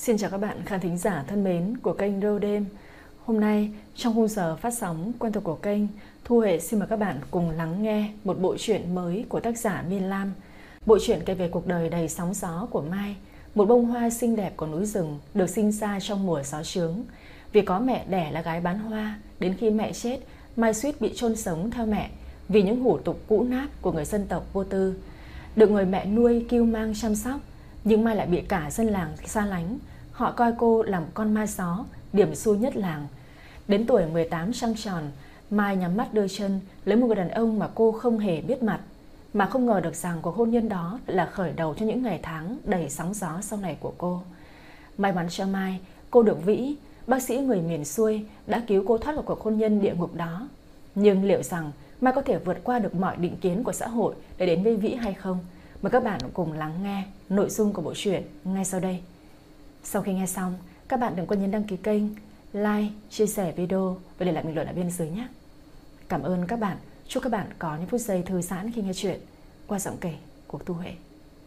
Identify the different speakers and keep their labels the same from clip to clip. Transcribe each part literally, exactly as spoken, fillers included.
Speaker 1: Xin chào các bạn khán thính giả thân mến của kênh Râu Đêm. Hôm nay trong khung giờ phát sóng quen thuộc của kênh, Thu Huệ xin mời các bạn cùng lắng nghe một bộ truyện mới của tác giả Miên Lam. Bộ truyện kể về cuộc đời đầy sóng gió của Mai, một bông hoa xinh đẹp của núi rừng được sinh ra trong mùa gió trướng. Vì có mẹ đẻ là gái bán hoa, đến khi mẹ chết, Mai suýt bị chôn sống theo mẹ vì những hủ tục cũ nát của người dân tộc Vô Tư. Được người mẹ nuôi cưu mang chăm sóc, nhưng Mai lại bị cả dân làng xa lánh. Họ coi cô làm con ma gió, điểm xui nhất làng. Đến tuổi mười tám trăng tròn, Mai nhắm mắt đưa chân lấy một người đàn ông mà cô không hề biết mặt. Mà không ngờ được rằng cuộc hôn nhân đó là khởi đầu cho những ngày tháng đầy sóng gió sau này của cô. May mắn cho Mai, cô được Vĩ, bác sĩ người miền xuôi, đã cứu cô thoát khỏi cuộc hôn nhân địa ngục đó. Nhưng liệu rằng Mai có thể vượt qua được mọi định kiến của xã hội để đến với Vĩ hay không? Mời các bạn cùng lắng nghe nội dung của bộ truyện ngay sau đây. Sau khi nghe xong, các bạn đừng quên nhấn đăng ký kênh, like, chia sẻ video và để lại bình luận ở bên dưới nhé. Cảm ơn các bạn. Chúc các bạn có những phút giây thư giãn khi nghe chuyện qua giọng kể của Thu Huệ.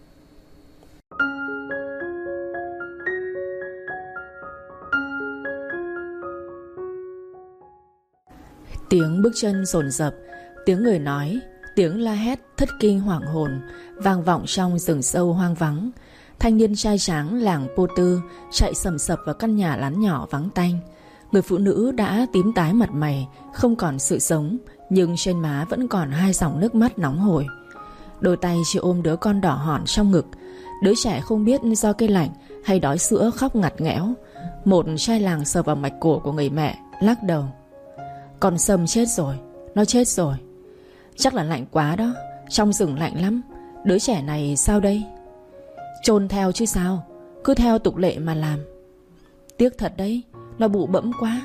Speaker 1: Tiếng bước chân dồn dập, tiếng người nói, tiếng la hét thất kinh hoảng hồn vang vọng trong rừng sâu hoang vắng. Thanh niên trai tráng làng Pô Tư chạy sầm sập vào căn nhà lán nhỏ vắng tanh. Người phụ nữ đã tím tái mặt mày, không còn sự sống, nhưng trên má vẫn còn hai dòng nước mắt nóng hổi. Đôi tay chị ôm đứa con đỏ hòn trong ngực. Đứa trẻ không biết do cây lạnh hay đói sữa khóc ngặt nghẽo. Một trai làng sờ vào mạch cổ của người mẹ, lắc đầu. Con Sâm chết rồi, nó chết rồi. Chắc là lạnh quá đó, trong rừng lạnh lắm. Đứa trẻ này sao đây? Chôn theo chứ sao, cứ theo tục lệ mà làm. Tiếc thật đấy, nó bụ bẫm quá.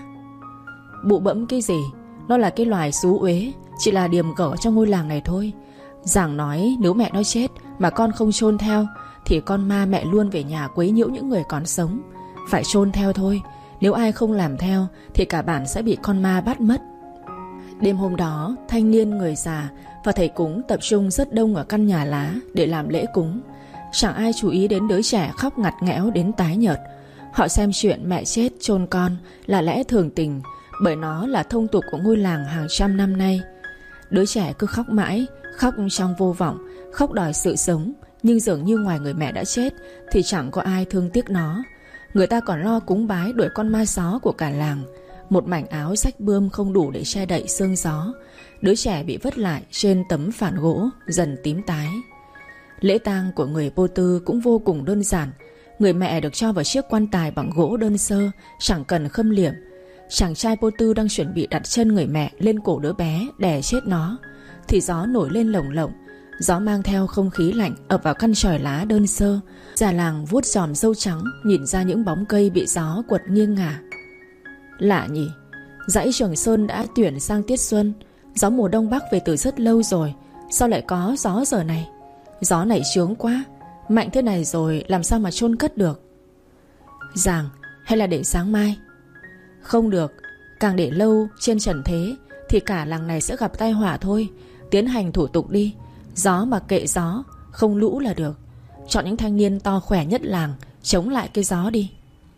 Speaker 1: Bụ bẫm cái gì? Nó là cái loài xú uế, chỉ là điềm gở trong ngôi làng này thôi. Giảng nói nếu mẹ nó chết mà con không chôn theo thì con ma mẹ luôn về nhà quấy nhiễu những người còn sống. Phải chôn theo thôi, nếu ai không làm theo thì cả bản sẽ bị con ma bắt mất. Đêm hôm đó, thanh niên, người già và thầy cúng tập trung rất đông ở căn nhà lá để làm lễ cúng. Chẳng ai chú ý đến đứa trẻ khóc ngặt nghẽo đến tái nhợt. Họ xem chuyện mẹ chết chôn con là lẽ thường tình, bởi nó là thông tục của ngôi làng hàng trăm năm nay. Đứa trẻ cứ khóc mãi, khóc trong vô vọng, khóc đòi sự sống. Nhưng dường như ngoài người mẹ đã chết thì chẳng có ai thương tiếc nó. Người ta còn lo cúng bái đuổi con ma gió của cả làng. Một mảnh áo rách bươm không đủ để che đậy sương gió. Đứa trẻ bị vứt lại trên tấm phản gỗ dần tím tái. Lễ tang của người Pô Tư cũng vô cùng đơn giản. Người mẹ được cho vào chiếc quan tài bằng gỗ đơn sơ, chẳng cần khâm liệm. Chàng trai Pô Tư đang chuẩn bị đặt chân người mẹ lên cổ đứa bé đè chết nó thì gió nổi lên lồng lộng. Gió mang theo không khí lạnh ập vào căn chòi lá đơn sơ. Già làng vuốt giòm râu trắng, nhìn ra những bóng cây bị gió quật nghiêng ngả. Lạ nhỉ, dãy Trường Sơn đã tuyển sang tiết xuân. Gió mùa đông bắc về từ rất lâu rồi, sao lại có gió giờ này? Gió này chướng quá, mạnh thế này rồi làm sao mà chôn cất được? Giàng, hay là để sáng mai? Không được, càng để lâu trên trần thế thì cả làng này sẽ gặp tai họa thôi. Tiến hành thủ tục đi. Gió mà kệ gió, không lũ là được. Chọn những thanh niên to khỏe nhất làng chống lại cái gió đi.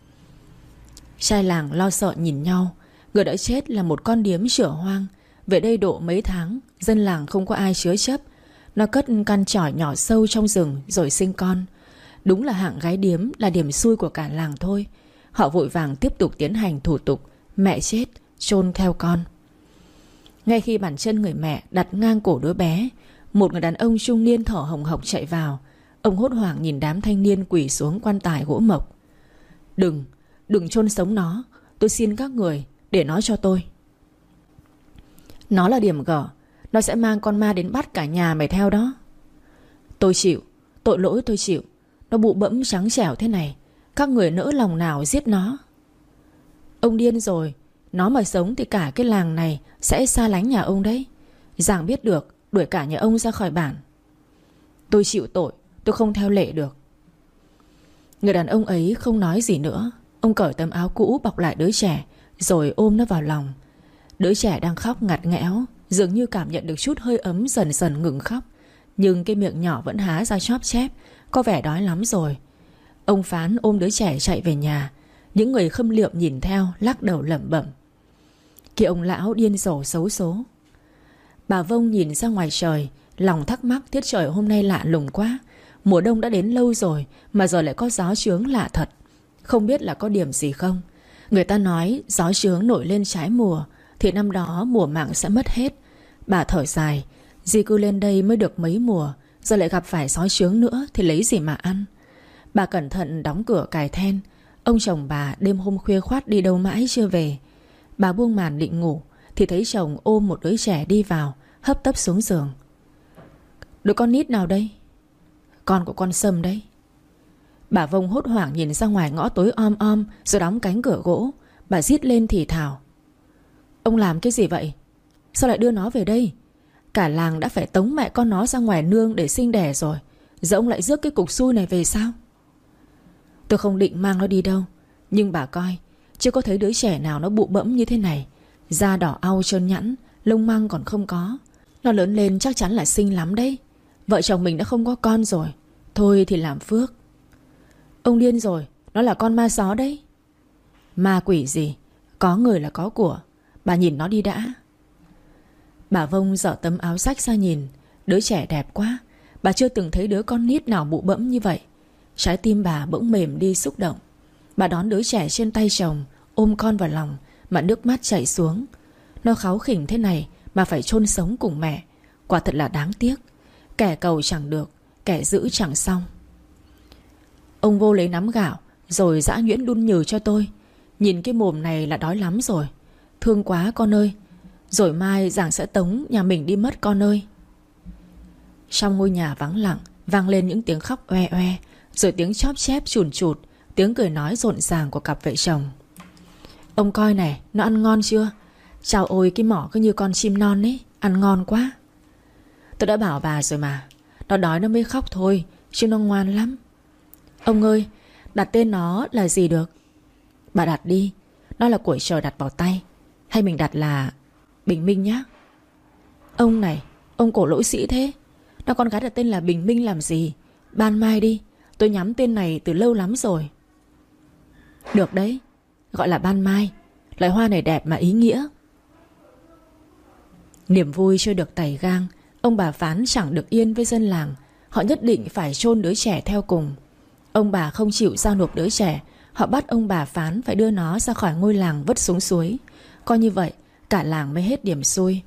Speaker 1: Trai làng lo sợ nhìn nhau. Người đã chết là một con điếm chửa hoang. Về đây độ mấy tháng, dân làng không có ai chứa chấp. Nó cất căn chòi nhỏ sâu trong rừng rồi sinh con. Đúng là hạng gái điếm là điểm xui của cả làng thôi. Họ vội vàng tiếp tục tiến hành thủ tục. Mẹ chết, chôn theo con. Ngay khi bàn chân người mẹ đặt ngang cổ đứa bé, một người đàn ông trung niên thở hồng hộc chạy vào. Ông hốt hoảng nhìn đám thanh niên quỳ xuống quan tài gỗ mộc. Đừng, đừng chôn sống nó. Tôi xin các người, để nó cho tôi. Nó là điểm gở, nó sẽ mang con ma đến bắt cả nhà mày theo đó. Tôi chịu, tội lỗi tôi chịu. Nó bụ bẫm trắng trẻo thế này, các người nỡ lòng nào giết nó. Ông điên rồi, nó mà sống thì cả cái làng này sẽ xa lánh nhà ông đấy. Giàng biết được, đuổi cả nhà ông ra khỏi bản. Tôi chịu tội, tôi không theo lệ được. Người đàn ông ấy không nói gì nữa. Ông cởi tấm áo cũ bọc lại đứa trẻ, rồi ôm nó vào lòng. Đứa trẻ đang khóc ngặt nghẽo, dường như cảm nhận được chút hơi ấm, dần dần ngừng khóc. Nhưng cái miệng nhỏ vẫn há ra chóp chép, có vẻ đói lắm rồi. Ông Phán ôm đứa trẻ chạy về nhà. Những người khâm liệm nhìn theo, lắc đầu lẩm bẩm: Kìa ông lão điên rồ xấu số. Bà Vông nhìn ra ngoài trời, lòng thắc mắc tiết trời hôm nay lạ lùng quá. Mùa đông đã đến lâu rồi mà giờ lại có gió chướng lạ thật. Không biết là có điểm gì không. Người ta nói gió chướng nổi lên trái mùa thì năm đó mùa màng sẽ mất hết. Bà thở dài, di cư lên đây mới được mấy mùa, giờ lại gặp phải gió chướng nữa thì lấy gì mà ăn. Bà cẩn thận đóng cửa cài then. Ông chồng bà đêm hôm khuya khoắt đi đâu mãi chưa về. Bà buông màn định ngủ thì thấy chồng ôm một đứa trẻ đi vào, hấp tấp xuống giường. Đứa con nít nào đây? Con của con Sâm đấy. Bà Vông hốt hoảng nhìn ra ngoài ngõ tối om om, rồi đóng cánh cửa gỗ. Bà rít lên thì thào: Ông làm cái gì vậy? Sao lại đưa nó về đây? Cả làng đã phải tống mẹ con nó ra ngoài nương để sinh đẻ rồi, giờ ông lại rước cái cục xui này về sao? Tôi không định mang nó đi đâu, nhưng bà coi, chưa có thấy đứa trẻ nào nó bụ bẫm như thế này. Da đỏ au trơn nhẵn, lông măng còn không có. Nó lớn lên chắc chắn là xinh lắm đấy. Vợ chồng mình đã không có con rồi, thôi thì làm phước. Ông điên rồi, nó là con ma gió đấy. Ma quỷ gì, có người là có của. Bà nhìn nó đi đã. Bà Vông dở tấm áo sách ra nhìn. Đứa trẻ đẹp quá. Bà chưa từng thấy đứa con nít nào bụ bẫm như vậy. Trái tim bà bỗng mềm đi xúc động. Bà đón đứa trẻ trên tay chồng, ôm con vào lòng mà nước mắt chảy xuống. Nó kháu khỉnh thế này mà phải chôn sống cùng mẹ, quả thật là đáng tiếc. Kẻ cầu chẳng được, kẻ giữ chẳng xong. Ông vô lấy nắm gạo rồi giã nhuyễn đun nhừ cho tôi. Nhìn cái mồm này là đói lắm rồi. Thương quá con ơi. Rồi mai Giảng sẽ tống nhà mình đi mất con ơi. Trong ngôi nhà vắng lặng vang lên những tiếng khóc oe oe, rồi tiếng chóp chép chùn chụt, tiếng cười nói rộn ràng của cặp vợ chồng. Ông coi này, nó ăn ngon chưa? Chào ôi, cái mỏ cứ như con chim non ấy, ăn ngon quá. Tôi đã bảo bà rồi mà, nó đói nó mới khóc thôi, chứ nó ngoan lắm. Ông ơi, đặt tên nó là gì được? Bà đặt đi, nó là của trời đặt vào tay. Hay mình đặt là Bình Minh nhá. Ông này, ông cổ lỗi sĩ thế. Nó con gái đặt tên là Bình Minh làm gì? Ban Mai đi, tôi nhắm tên này từ lâu lắm rồi. Được đấy, gọi là Ban Mai. Loại hoa này đẹp mà ý nghĩa. Niềm vui chưa được tẩy gang, ông bà Phán chẳng được yên với dân làng. Họ nhất định phải chôn đứa trẻ theo cùng. Ông bà không chịu giao nộp đứa trẻ. Họ bắt ông bà Phán phải đưa nó ra khỏi ngôi làng vứt xuống suối. Coi như vậy cả làng mới hết điểm xui.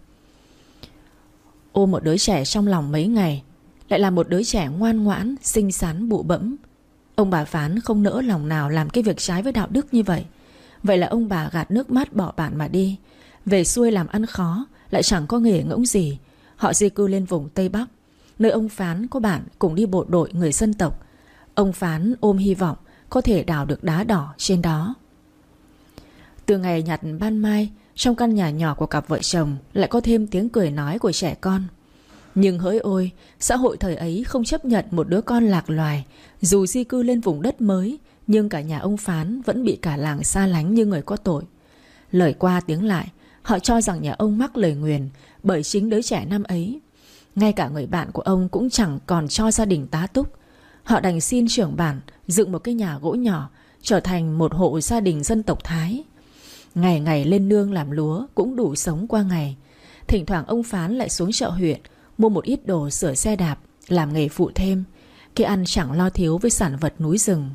Speaker 1: Ôm một đứa trẻ trong lòng mấy ngày, lại là một đứa trẻ ngoan ngoãn, xinh xắn, bụ bẫm. Ông bà Phán không nỡ lòng nào làm cái việc trái với đạo đức như vậy. Vậy là ông bà gạt nước mắt bỏ bạn mà đi. Về xuôi làm ăn khó, lại chẳng có nghề ngỗng gì. Họ di cư lên vùng Tây Bắc, nơi ông Phán có bạn cùng đi bộ đội người dân tộc. Ông Phán ôm hy vọng có thể đào được đá đỏ trên đó. Từ ngày nhặt ban mai, trong căn nhà nhỏ của cặp vợ chồng lại có thêm tiếng cười nói của trẻ con. Nhưng hỡi ôi, xã hội thời ấy không chấp nhận một đứa con lạc loài. Dù di cư lên vùng đất mới, nhưng cả nhà ông Phán vẫn bị cả làng xa lánh như người có tội. Lời qua tiếng lại, họ cho rằng nhà ông mắc lời nguyền bởi chính đứa trẻ năm ấy. Ngay cả người bạn của ông cũng chẳng còn cho gia đình tá túc. Họ đành xin trưởng bản dựng một cái nhà gỗ nhỏ, trở thành một hộ gia đình dân tộc Thái. Ngày ngày lên nương làm lúa cũng đủ sống qua ngày. Thỉnh thoảng ông Phán lại xuống chợ huyện mua một ít đồ sửa xe đạp, làm nghề phụ thêm. Cái ăn chẳng lo thiếu với sản vật núi rừng.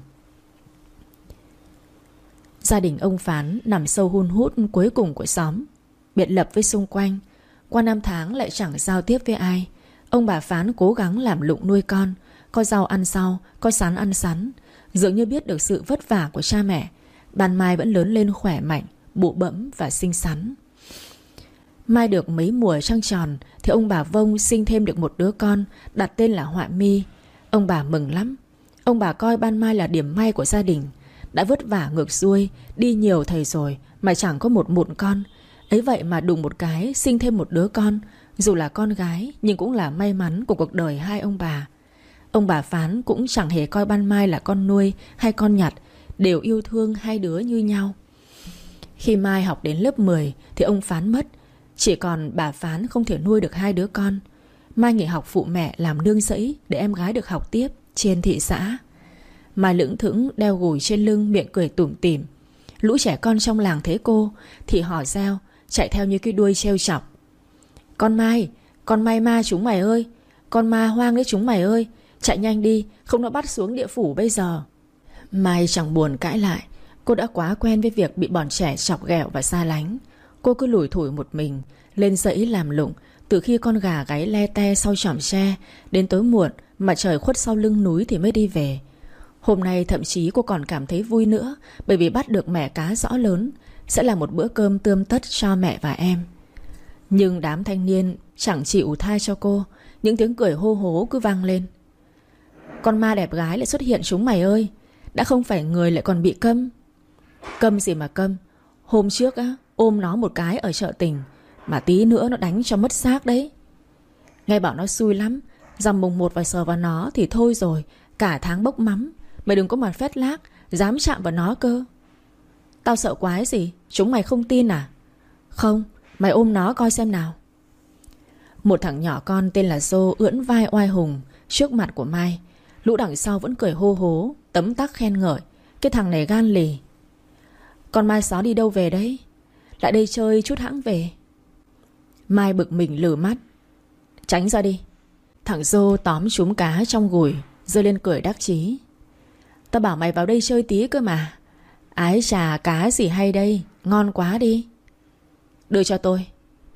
Speaker 1: Gia đình ông Phán nằm sâu hun hút cuối cùng của xóm, biệt lập với xung quanh. Qua năm tháng lại chẳng giao tiếp với ai. Ông bà Phán cố gắng làm lụng nuôi con, có rau ăn rau, có sắn ăn sắn. Dường như biết được sự vất vả của cha mẹ, Ban Mai vẫn lớn lên khỏe mạnh, bụ bẫm và xinh xắn. Mai được mấy mùa trăng tròn thì ông bà Vông sinh thêm được một đứa con, đặt tên là Họa Mi. Ông bà mừng lắm. Ông bà coi Ban Mai là điểm may của gia đình. Đã vất vả ngược xuôi, đi nhiều thầy rồi mà chẳng có một mụn con. Ấy vậy mà đùng một cái sinh thêm một đứa con. Dù là con gái nhưng cũng là may mắn của cuộc đời hai ông bà. Ông bà Phán cũng chẳng hề coi Ban Mai là con nuôi hay con nhặt, đều yêu thương hai đứa như nhau. Khi Mai học đến lớp mười thì ông Phán mất. Chỉ còn bà Phán không thể nuôi được hai đứa con. Mai nghỉ học phụ mẹ làm nương rẫy để em gái được học tiếp trên thị xã. Mai lững thững đeo gùi trên lưng, miệng cười tủm tỉm. Lũ trẻ con trong làng thấy cô thì hò reo, chạy theo như cái đuôi trêu chọc. Con Mai, con Mai ma chúng mày ơi, con ma hoang đấy chúng mày ơi, chạy nhanh đi, không nó bắt xuống địa phủ bây giờ. Mai chẳng buồn cãi lại. Cô đã quá quen với việc bị bọn trẻ chọc ghẹo và xa lánh. Cô cứ lủi thủi một mình lên dãy làm lụng, từ khi con gà gáy le te sau chòm tre, đến tối muộn mà trời khuất sau lưng núi thì mới đi về. Hôm nay thậm chí cô còn cảm thấy vui nữa, bởi vì bắt được mẻ cá rõ lớn, sẽ là một bữa cơm tươm tất cho mẹ và em. Nhưng đám thanh niên chẳng chịu tha cho cô. Những tiếng cười hô hố cứ vang lên. Con ma đẹp gái lại xuất hiện chúng mày ơi, đã không phải người lại còn bị câm. Câm gì mà câm, hôm trước á ôm nó một cái ở chợ tình, mà tí nữa nó đánh cho mất xác đấy. Nghe bảo nó xui lắm, rằm mùng một và sờ vào nó thì thôi rồi, cả tháng bốc mắm. Mày đừng có mà phét lác, dám chạm vào nó cơ. Tao sợ quái gì, chúng mày không tin à? Không, mày ôm nó coi xem nào. Một thằng nhỏ con tên là Dô ưỡn vai oai hùng trước mặt của Mai. Lũ đằng sau vẫn cười hô hố, tấm tắc khen ngợi. Cái thằng này gan lì. Con Mai xó đi đâu về đấy? Lại đây chơi chút hãng về. Mai bực mình lử mắt. Tránh ra đi. Thằng Dô tóm trúm cá trong gùi, giơ lên cười đắc chí. Tao bảo mày vào đây chơi tí cơ mà. Ái chà, cá gì hay đây, ngon quá đi. Đưa cho tôi.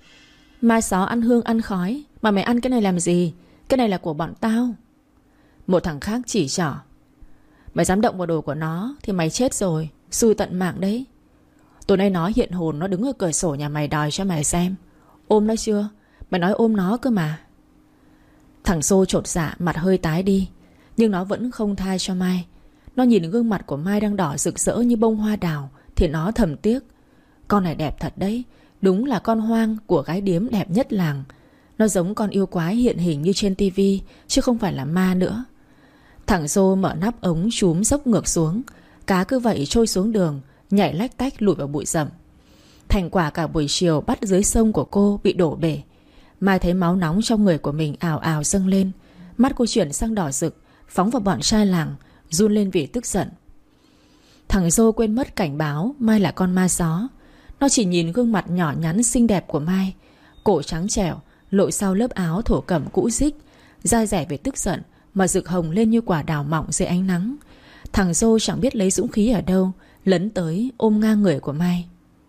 Speaker 1: Mai xó ăn hương ăn khói, mà mày ăn cái này làm gì? Cái này là của bọn tao. Một thằng khác chỉ trỏ. Mày dám động vào đồ của nó thì mày chết rồi, xui tận mạng đấy. Tối nay nó hiện hồn, nó đứng ở cửa sổ nhà mày đòi cho mày xem. Ôm nó chưa? Mày nói ôm nó cơ mà. Thằng Xô chột dạ, mặt hơi tái đi, nhưng nó vẫn không tha cho Mai. Nó nhìn gương mặt của Mai đang đỏ rực rỡ như bông hoa đào thì nó thầm tiếc. Con này đẹp thật đấy, đúng là con hoang của gái điếm đẹp nhất làng. Nó giống con yêu quái hiện hình như trên tivi, chứ không phải là ma nữa. Thằng Xô mở nắp ống chúm dốc ngược xuống. Cá cứ vậy trôi xuống đường, nhảy lách tách lùi vào bụi rậm. Thành quả cả buổi chiều bắt dưới sông của cô bị đổ bể. Mai thấy máu nóng trong người của mình ào ào dâng lên. Mắt cô chuyển sang đỏ rực, phóng vào bọn trai làng, run lên vì tức giận. Thằng Dô quên mất cảnh báo Mai là con ma gió. Nó chỉ nhìn gương mặt nhỏ nhắn xinh đẹp của Mai, cổ trắng trẻo, lội sau lớp áo thổ cẩm cũ rích, dai dẻ về tức giận mà rực hồng lên như quả đào mọng dưới ánh nắng. Thằng Dô chẳng biết lấy dũng khí ở đâu, lấn tới ôm ngang người của Mai.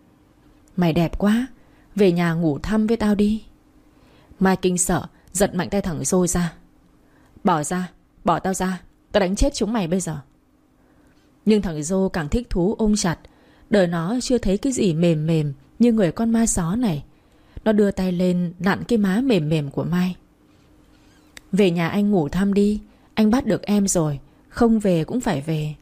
Speaker 1: Mày đẹp quá, về nhà ngủ thăm với tao đi. Mai kinh sợ, giật mạnh tay thằng Dô ra. Bỏ ra, bỏ tao ra, tao đánh chết chúng mày bây giờ. Nhưng thằng Dô càng thích thú ôm chặt. Đời nó chưa thấy cái gì mềm mềm như người con ma só này. Nó đưa tay lên nặn cái má mềm mềm của Mai. Về nhà anh ngủ thăm đi, anh bắt được em rồi, không về cũng phải về.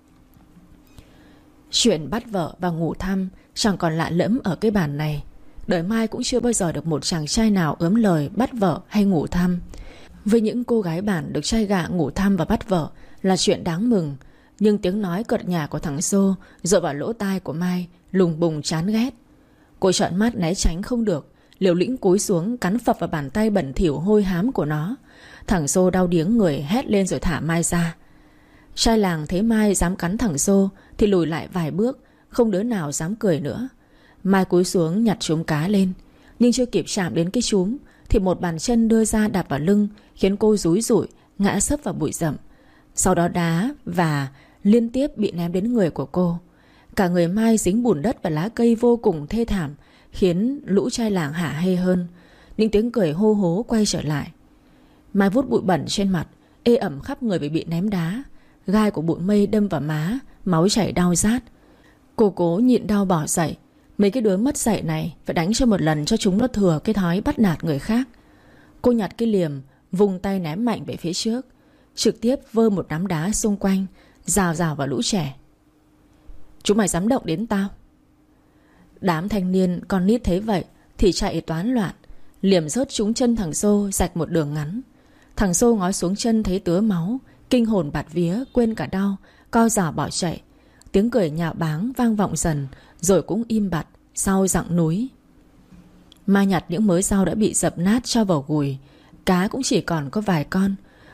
Speaker 1: Chuyện bắt vợ và ngủ thăm chẳng còn lạ lẫm ở cái bản này. Đời Mai cũng chưa bao giờ được một chàng trai nào ớm lời bắt vợ hay ngủ thăm. Với những cô gái bản được trai gạ ngủ thăm và bắt vợ là chuyện đáng mừng. Nhưng tiếng nói cợt nhả của thằng Xô dội vào lỗ tai của Mai lùng bùng chán ghét. Cô trợn mắt né tránh không được, liều lĩnh cúi xuống cắn phập vào bàn tay bẩn thỉu hôi hám của nó. Thằng Xô đau điếng người hét lên rồi thả Mai ra. Trai làng thấy Mai dám cắn thằng Xô thì lùi lại vài bước, không đứa nào dám cười nữa. Mai cúi xuống nhặt chúm cá lên, nhưng chưa kịp chạm đến cái chúm thì một bàn chân đưa ra đạp vào lưng, khiến cô rúi rủi ngã sấp vào bụi rậm. Sau đó đá và liên tiếp bị ném đến người của cô. Cả người Mai dính bùn đất và lá cây vô cùng thê thảm, khiến lũ trai làng hả hê hơn. Những tiếng cười hô hố quay trở lại. Mai vuốt bụi bẩn trên mặt, ê ẩm khắp người vì bị ném đá. Gai của bụi mây đâm vào má, máu chảy đau rát. Cô cố nhịn đau bỏ dậy. Mấy cái đứa mất dạy này phải đánh cho một lần cho chúng nó thừa cái thói bắt nạt người khác. Cô nhặt cái liềm, vung tay ném mạnh về phía trước, trực tiếp vơ một đám đá xung quanh, rào rào vào lũ trẻ. Chúng mày dám động đến tao? Đám thanh niên con nít thấy vậy thì chạy toán loạn. Liềm rớt trúng chân thằng Xô rạch một đường ngắn. Thằng Xô ngó xuống chân thấy tứa máu, kinh hồn bạt vía, quên cả đau, co giò bỏ chạy. Tiếng cười nhạo báng vang vọng dần, rồi cũng im bặt sau dặng núi. Mai nhặt những mớ rau đã bị dập nát cho vào gùi. Cá cũng chỉ còn có vài con.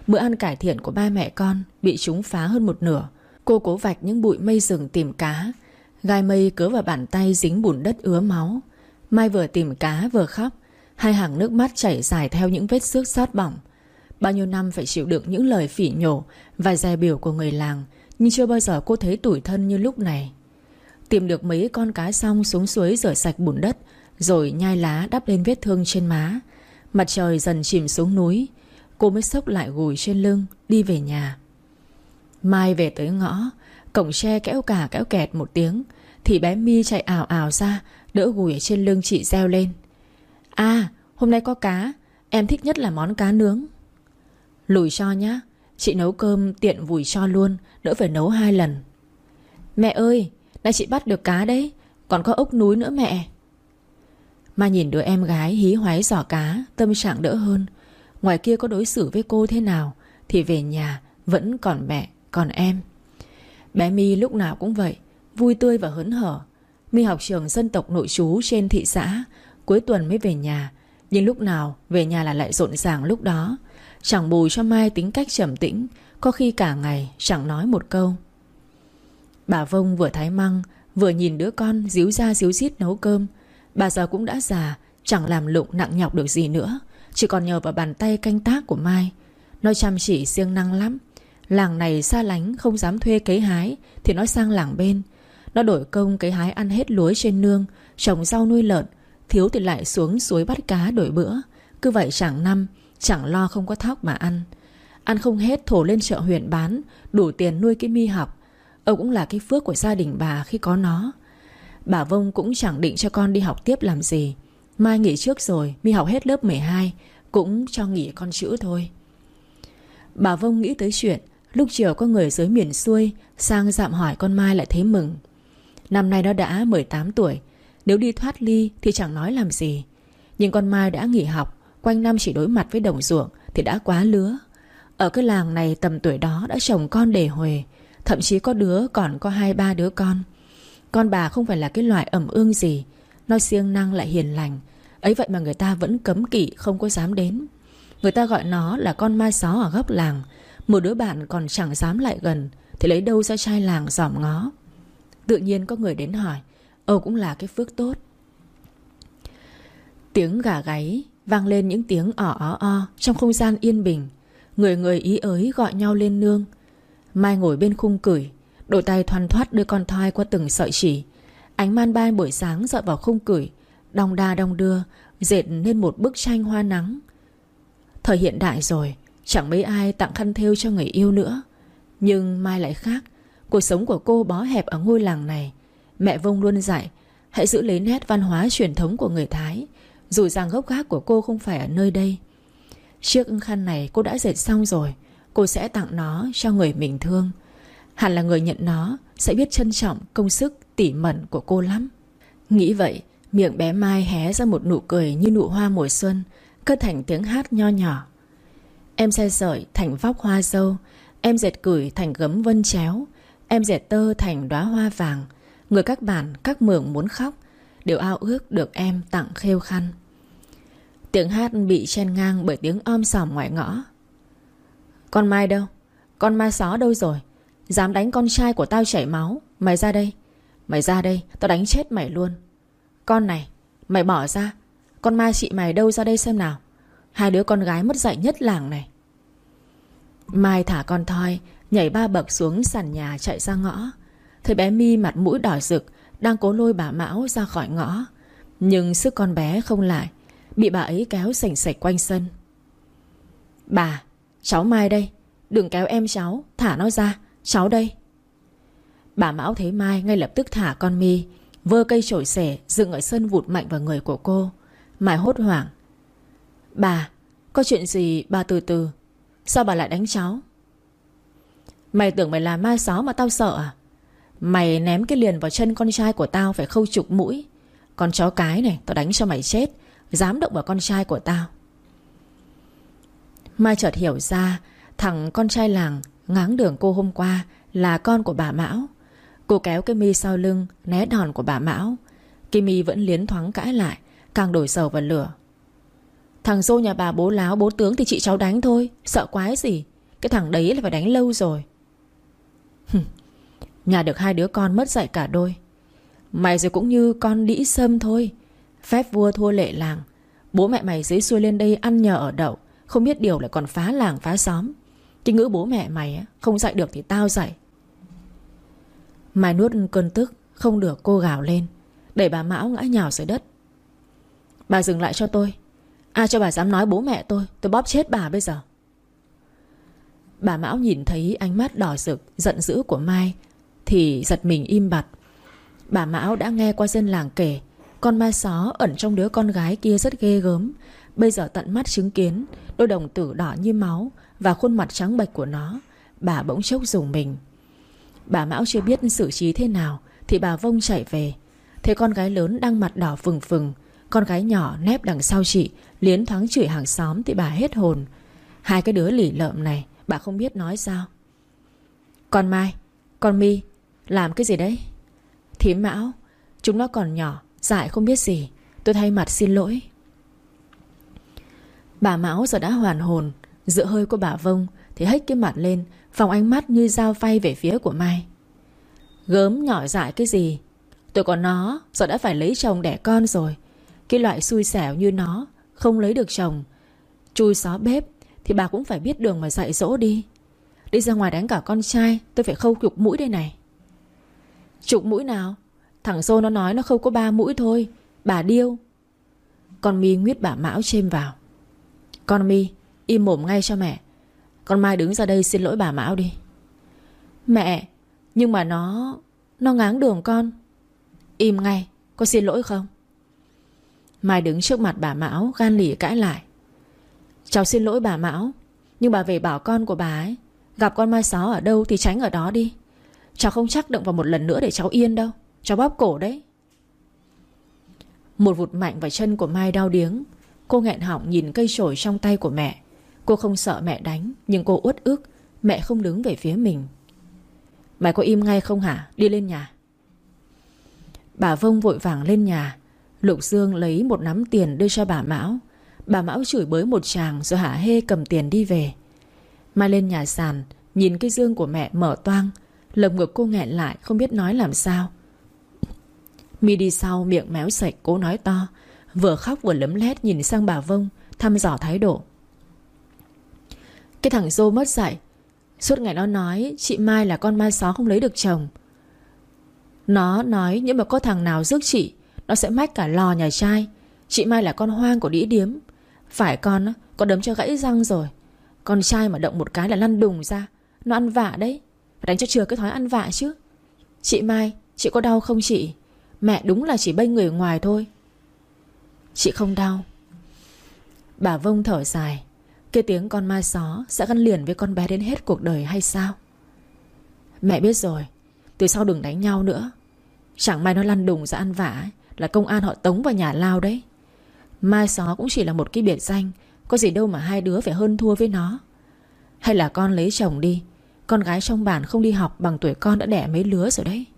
Speaker 1: Bữa ăn cải thiện của ba mẹ con bị chúng phá hơn một nửa. Cô cố vạch những bụi mây rừng tìm cá. Gai mây cứa vào bàn tay dính bùn đất ứa máu. Mai vừa tìm cá vừa khóc. Hai hàng nước mắt chảy dài theo những vết xước xót bỏng. Bao nhiêu năm phải chịu đựng những lời phỉ nhổ và dè bỉu của người làng, nhưng chưa bao giờ cô thấy tủi thân như lúc này. Tìm được mấy con cá xong, xuống suối rửa sạch bùn đất, rồi nhai lá đắp lên vết thương trên má. Mặt trời dần chìm xuống núi. Cô mới xốc lại gùi trên lưng, đi về nhà. Mai về tới ngõ, cổng tre kéo cả kéo kẹt một tiếng, thì bé My chạy ào ào ra, đỡ gùi ở trên lưng chị reo lên: "À, hôm nay có cá, em thích nhất là món cá nướng." "Lùi cho nhá, chị nấu cơm tiện vùi cho luôn, đỡ phải nấu hai lần." "Mẹ ơi, nay chị bắt được cá đấy, còn có ốc núi nữa mẹ." Mai nhìn đứa em gái hí hoáy giỏ cá, tâm trạng đỡ hơn. Ngoài kia có đối xử với cô thế nào thì về nhà vẫn còn mẹ, còn em. Bé My lúc nào cũng vậy, vui tươi và hớn hở. My học trường dân tộc nội trú trên thị xã, cuối tuần mới về nhà, nhưng lúc nào về nhà là lại rộn ràng lúc đó. Chẳng bù cho Mai tính cách trầm tĩnh, có khi cả ngày chẳng nói một câu. Bà Vông vừa thái măng, vừa nhìn đứa con díu ra díu dít nấu cơm. Bà giờ cũng đã già, chẳng làm lụng nặng nhọc được gì nữa, chỉ còn nhờ vào bàn tay canh tác của Mai. Nó chăm chỉ siêng năng lắm. Làng này xa lánh không dám thuê cấy hái thì nó sang làng bên. Nó đổi công cấy hái ăn hết lúa trên nương, trồng rau nuôi lợn, thiếu thì lại xuống suối bắt cá đổi bữa. Cứ vậy chẳng năm, chẳng lo không có thóc mà ăn. Ăn không hết thổ lên chợ huyện bán, đủ tiền nuôi cái My học. Âu cũng là cái phước của gia đình bà khi có nó. Bà Vông cũng chẳng định cho con đi học tiếp làm gì. Mai nghỉ trước rồi, My học hết lớp mười hai, cũng cho nghỉ con chữ thôi. Bà Vông nghĩ tới chuyện lúc chiều có người dưới miền xuôi sang dạm hỏi con Mai lại thấy mừng. Năm nay nó đã mười tám tuổi, nếu đi thoát ly thì chẳng nói làm gì. Nhưng con Mai đã nghỉ học, quanh năm chỉ đối mặt với đồng ruộng thì đã quá lứa. Ở cái làng này tầm tuổi đó đã chồng con đề huề, thậm chí có đứa còn có hai ba đứa con. Con bà không phải là cái loại ẩm ương gì, nó siêng năng lại hiền lành. Ấy vậy mà người ta vẫn cấm kỵ không có dám đến. Người ta gọi nó là con ma só ở góc làng. Một đứa bạn còn chẳng dám lại gần thì lấy đâu ra trai làng dòm ngó. Tự nhiên có người đến hỏi, Âu cũng là cái phước tốt. Tiếng gà gáy vang lên những tiếng ỏ ó o trong không gian yên bình. Người người ý ới gọi nhau lên nương. Mai ngồi bên khung cửi, đôi tay thoăn thoắt đưa con thoi qua từng sợi chỉ. Ánh man ban buổi sáng dọi vào khung cửi, đong đa đong đưa, dệt nên một bức tranh hoa nắng. Thời hiện đại rồi, chẳng mấy ai tặng khăn thêu cho người yêu nữa. Nhưng Mai lại khác. Cuộc sống của cô bó hẹp ở ngôi làng này. Mẹ Vông luôn dạy hãy giữ lấy nét văn hóa truyền thống của người Thái, dù rằng gốc gác của cô không phải ở nơi đây. Chiếc khăn này cô đã dệt xong rồi, cô sẽ tặng nó cho người mình thương. Hẳn là người nhận nó sẽ biết trân trọng công sức tỉ mẩn của cô lắm. Nghĩ vậy, miệng bé Mai hé ra một nụ cười như nụ hoa mùa xuân, cất thành tiếng hát nho nhỏ. Em xe sợi thành vóc hoa dâu, em dệt cửi thành gấm vân chéo, em dệt tơ thành đóa hoa vàng. Người các bản các mường muốn khóc, đều ao ước được em tặng khêu khăn. Tiếng hát bị chen ngang bởi tiếng om sòm ngoài ngõ. Con Mai đâu? Con ma só đâu rồi? Dám đánh con trai của tao chảy máu. Mày ra đây. Mày ra đây, tao đánh chết mày luôn. Con này, mày bỏ ra. Con ma chị mày đâu, ra đây xem nào. Hai đứa con gái mất dạy nhất làng này. Mai thả con thoi, nhảy ba bậc xuống sàn nhà chạy ra ngõ. Thấy bé My mặt mũi đỏ rực, đang cố lôi bà Mão ra khỏi ngõ. Nhưng sức con bé không lại, bị bà ấy kéo sành sạch quanh sân. Bà, cháu Mai đây. Đừng kéo em cháu, thả nó ra. Cháu đây. Bà Mão thấy Mai ngay lập tức thả con My, vơ cây chổi xẻ dựng ở sân vụt mạnh vào người của cô. Mai hốt hoảng. Bà, có chuyện gì bà từ từ. Sao bà lại đánh cháu? Mày tưởng mày là ma só mà tao sợ à? Mày ném cái liền vào chân con trai của tao phải khâu chục mũi. Con chó cái này tao đánh cho mày chết, dám động vào con trai của tao. Mai chợt hiểu ra thằng con trai làng ngáng đường cô hôm qua là con của bà Mão. Cô kéo cái My sau lưng né đòn của bà Mão. Cái My vẫn liến thoáng cãi lại, càng đổ dầu vào lửa. Thằng dô nhà bà bố láo bố tướng thì chị cháu đánh thôi, sợ quái gì. Cái thằng đấy là phải đánh lâu rồi. Nhà được hai đứa con mất dạy cả đôi. Mày rồi cũng như con đĩ sâm thôi. Phép vua thua lệ làng. Bố mẹ mày dưới xuôi lên đây ăn nhờ ở đậu, không biết điều lại còn phá làng phá xóm. Cái ngữ bố mẹ mày không dạy được thì tao dạy. Mai nuốt cơn tức không được, cô gào lên, đẩy bà Mão ngã nhào dưới đất. Bà dừng lại cho tôi. Ai cho bà dám nói bố mẹ tôi? Tôi bóp chết bà bây giờ. Bà Mão nhìn thấy ánh mắt đỏ rực giận dữ của Mai thì giật mình im bặt. Bà Mão đã nghe qua dân làng kể con ma só ẩn trong đứa con gái kia rất ghê gớm. Bây giờ tận mắt chứng kiến đôi đồng tử đỏ như máu và khuôn mặt trắng bệch của nó, bà bỗng chốc rùng mình. Bà Mão chưa biết xử trí thế nào thì bà Vông chạy về. Thấy con gái lớn đang mặt đỏ phừng phừng, con gái nhỏ nép đằng sau chị liến thoáng chửi hàng xóm thì bà hết hồn. Hai cái đứa lỉ lợm này bà không biết nói sao. Con Mai, con My, làm cái gì đấy? Thím Mão, chúng nó còn nhỏ, dại không biết gì, tôi thay mặt xin lỗi. Bà Mão giờ đã hoàn hồn. Dựa hơi của bà Vông thì hếch cái mặt lên, phóng ánh mắt như dao phay về phía của Mai. Gớm nhỏ dại cái gì? Tụi con nó giờ đã phải lấy chồng đẻ con rồi. Cái loại xui xẻo như nó không lấy được chồng, chui xó bếp thì bà cũng phải biết đường mà dạy dỗ đi. Đi ra ngoài đánh cả con trai, tôi phải khâu chục mũi đây này. Chục mũi nào? Thằng Xô nó nói nó không có ba mũi thôi. Bà điêu. Con My nguyết bà Mão chêm vào. Con My, im mồm ngay cho mẹ. Con Mai đứng ra đây xin lỗi bà Mão đi. Mẹ, nhưng mà nó Nó ngáng đường con. Im ngay, có xin lỗi không? Mai đứng trước mặt bà Mão gan lì cãi lại. Cháu xin lỗi bà Mão, nhưng bà về bảo con của bà ấy gặp con ma só ở đâu thì tránh ở đó đi. Cháu không chắc động vào một lần nữa để cháu yên đâu. Cháu bóp cổ đấy. Một vụt mạnh vào chân của Mai đau điếng. Cô nghẹn họng nhìn cây chổi trong tay của mẹ. Cô không sợ mẹ đánh, nhưng cô uất ức mẹ không đứng về phía mình. Mày có im ngay không hả? Đi lên nhà. Bà Vông vội vàng lên nhà. Lục Dương lấy một nắm tiền đưa cho bà Mão. Bà Mão chửi bới một tràng rồi hả hê cầm tiền đi về. Mai lên nhà sàn, nhìn cái dương của mẹ mở toang. Lồng ngực cô nghẹn lại không biết nói làm sao. My đi sau miệng méo sạch cố nói to, vừa khóc vừa lấm lét nhìn sang bà Vông thăm dò thái độ. Cái thằng Dô mất dạy, suốt ngày nó nói chị Mai là con ma só không lấy được chồng. Nó nói nhưng mà có thằng nào rước chị nó sẽ mách cả lò nhà trai. Chị Mai là con hoang của đĩ điếm. Phải con có đấm cho gãy răng rồi. Con trai mà động một cái là lăn đùng ra. Nó ăn vạ đấy. Phải đánh cho chừa cái thói ăn vạ chứ. Chị Mai, chị có đau không chị? Mẹ đúng là chỉ bênh người ngoài thôi. Chị không đau. Bà Vông thở dài. Cái tiếng con ma só sẽ gắn liền với con bé đến hết cuộc đời hay sao? Mẹ biết rồi. Từ sau đừng đánh nhau nữa. Chẳng may nó lăn đùng ra ăn vạ ấy, là công an họ tống vào nhà lao đấy. Mai só cũng chỉ là một cái biệt danh. Có gì đâu mà hai đứa phải hơn thua với nó. Hay là con lấy chồng đi. Con gái trong bản không đi học bằng tuổi con đã đẻ mấy lứa rồi đấy.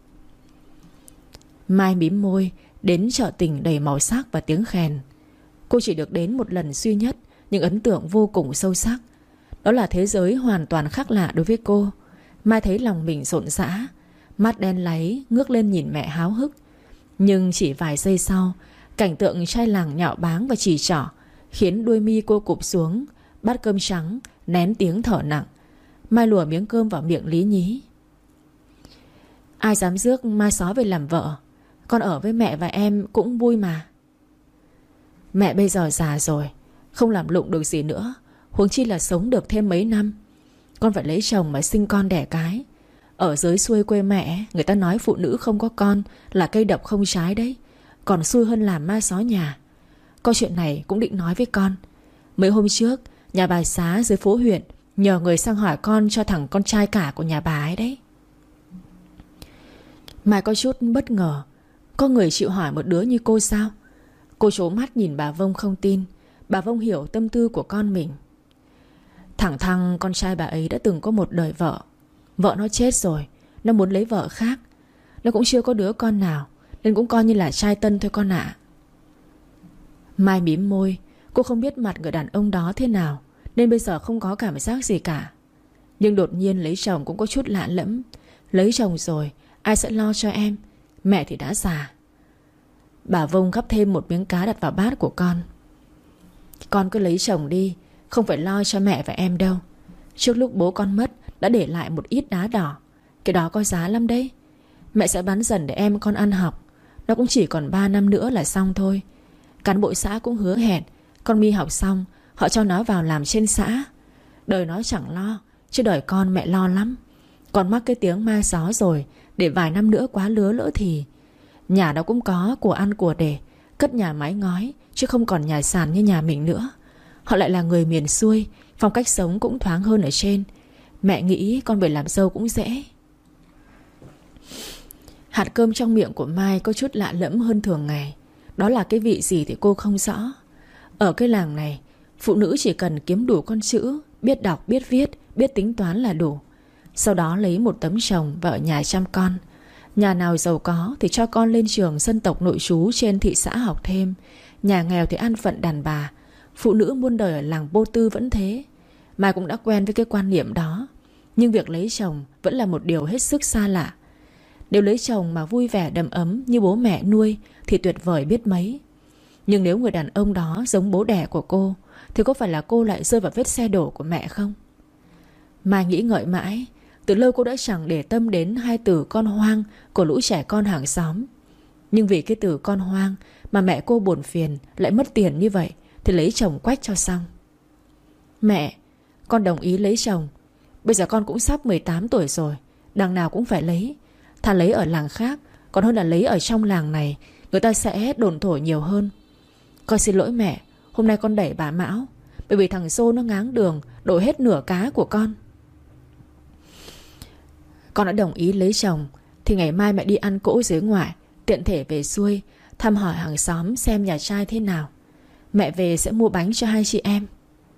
Speaker 1: Mai mím môi. Đến chợ tình đầy màu sắc và tiếng khèn. Cô chỉ được đến một lần duy nhất, nhưng ấn tượng vô cùng sâu sắc. Đó là thế giới hoàn toàn khác lạ đối với cô. Mai thấy lòng mình rộn rã. Mắt đen láy ngước lên nhìn mẹ háo hức. Nhưng chỉ vài giây sau, cảnh tượng trai làng nhạo báng và chỉ trỏ khiến đuôi mi cô cụp xuống. Bát cơm trắng nén tiếng thở nặng. Mai lùa miếng cơm vào miệng lý nhí. Ai dám rước Mai só về làm vợ? Con ở với mẹ và em cũng vui mà. Mẹ bây giờ già rồi, không làm lụng được gì nữa, huống chi là sống được thêm mấy năm. Con phải lấy chồng mà sinh con đẻ cái. Ở dưới xuôi quê mẹ, người ta nói phụ nữ không có con là cây độc không trái đấy. Còn xui hơn làm ma só nhà. Câu chuyện này cũng định nói với con. Mấy hôm trước, nhà bà Xá dưới phố huyện nhờ người sang hỏi con cho thằng con trai cả của nhà bà ấy đấy. Mai có chút bất ngờ. Có người chịu hỏi một đứa như cô sao? Cô trố mắt nhìn bà Vông không tin. Bà Vông hiểu tâm tư của con mình. Thẳng thăng con trai bà ấy đã từng có một đời vợ. Vợ nó chết rồi, nó muốn lấy vợ khác. Nó cũng chưa có đứa con nào, nên cũng coi như là trai tân thôi con ạ. Mai mím môi. Cô không biết mặt người đàn ông đó thế nào, nên bây giờ không có cảm giác gì cả. Nhưng đột nhiên lấy chồng cũng có chút lạ lẫm. Lấy chồng rồi ai sẽ lo cho em? Mẹ thì đã già. Bà Vông gắp thêm một miếng cá đặt vào bát của con. Con cứ lấy chồng đi, không phải lo cho mẹ và em đâu. Trước lúc bố con mất đã để lại một ít đá đỏ. Cái đó có giá lắm đấy. Mẹ sẽ bán dần để em con ăn học. Nó cũng chỉ còn ba năm nữa là xong thôi. Cán bộ xã cũng hứa hẹn con My học xong họ cho nó vào làm trên xã. Đời nó chẳng lo, chứ đời con mẹ lo lắm. Con mắc cái tiếng ma gió rồi, để vài năm nữa quá lứa lỡ thì. Nhà nó cũng có của ăn của để, cất nhà mái ngói, chứ không còn nhà sàn như nhà mình nữa. Họ lại là người miền xuôi, phong cách sống cũng thoáng hơn ở trên. Mẹ nghĩ con về làm dâu cũng dễ. Hạt cơm trong miệng của Mai có chút lạ lẫm hơn thường ngày. Đó là cái vị gì thì cô không rõ. Ở cái làng này, phụ nữ chỉ cần kiếm đủ con chữ, biết đọc, biết viết, biết tính toán là đủ. Sau đó lấy một tấm chồng và ở nhà chăm con. Nhà nào giàu có thì cho con lên trường dân tộc nội trú trên thị xã học thêm. Nhà nghèo thì ăn phận đàn bà. Phụ nữ muôn đời ở làng Bô Tư vẫn thế. Mai cũng đã quen với cái quan niệm đó. Nhưng việc lấy chồng vẫn là một điều hết sức xa lạ. Nếu lấy chồng mà vui vẻ đầm ấm như bố mẹ nuôi thì tuyệt vời biết mấy. Nhưng nếu người đàn ông đó giống bố đẻ của cô thì có phải là cô lại rơi vào vết xe đổ của mẹ không? Mai nghĩ ngợi mãi. Từ lâu cô đã chẳng để tâm đến hai từ con hoang của lũ trẻ con hàng xóm. Nhưng vì cái từ con hoang mà mẹ cô buồn phiền, lại mất tiền như vậy, thì lấy chồng quách cho xong. Mẹ, con đồng ý lấy chồng. Bây giờ con cũng sắp mười tám tuổi rồi, đằng nào cũng phải lấy. Thà lấy ở làng khác còn hơn là lấy ở trong làng này. Người ta sẽ đồn thổi nhiều hơn. Con xin lỗi mẹ, hôm nay con đẩy bà Mão, bởi vì thằng Xô nó ngáng đường, đổ hết nửa cá của con. Con đã đồng ý lấy chồng thì ngày mai mẹ đi ăn cỗ dưới ngoại, tiện thể về xuôi thăm hỏi hàng xóm xem nhà trai thế nào. Mẹ về sẽ mua bánh cho hai chị em.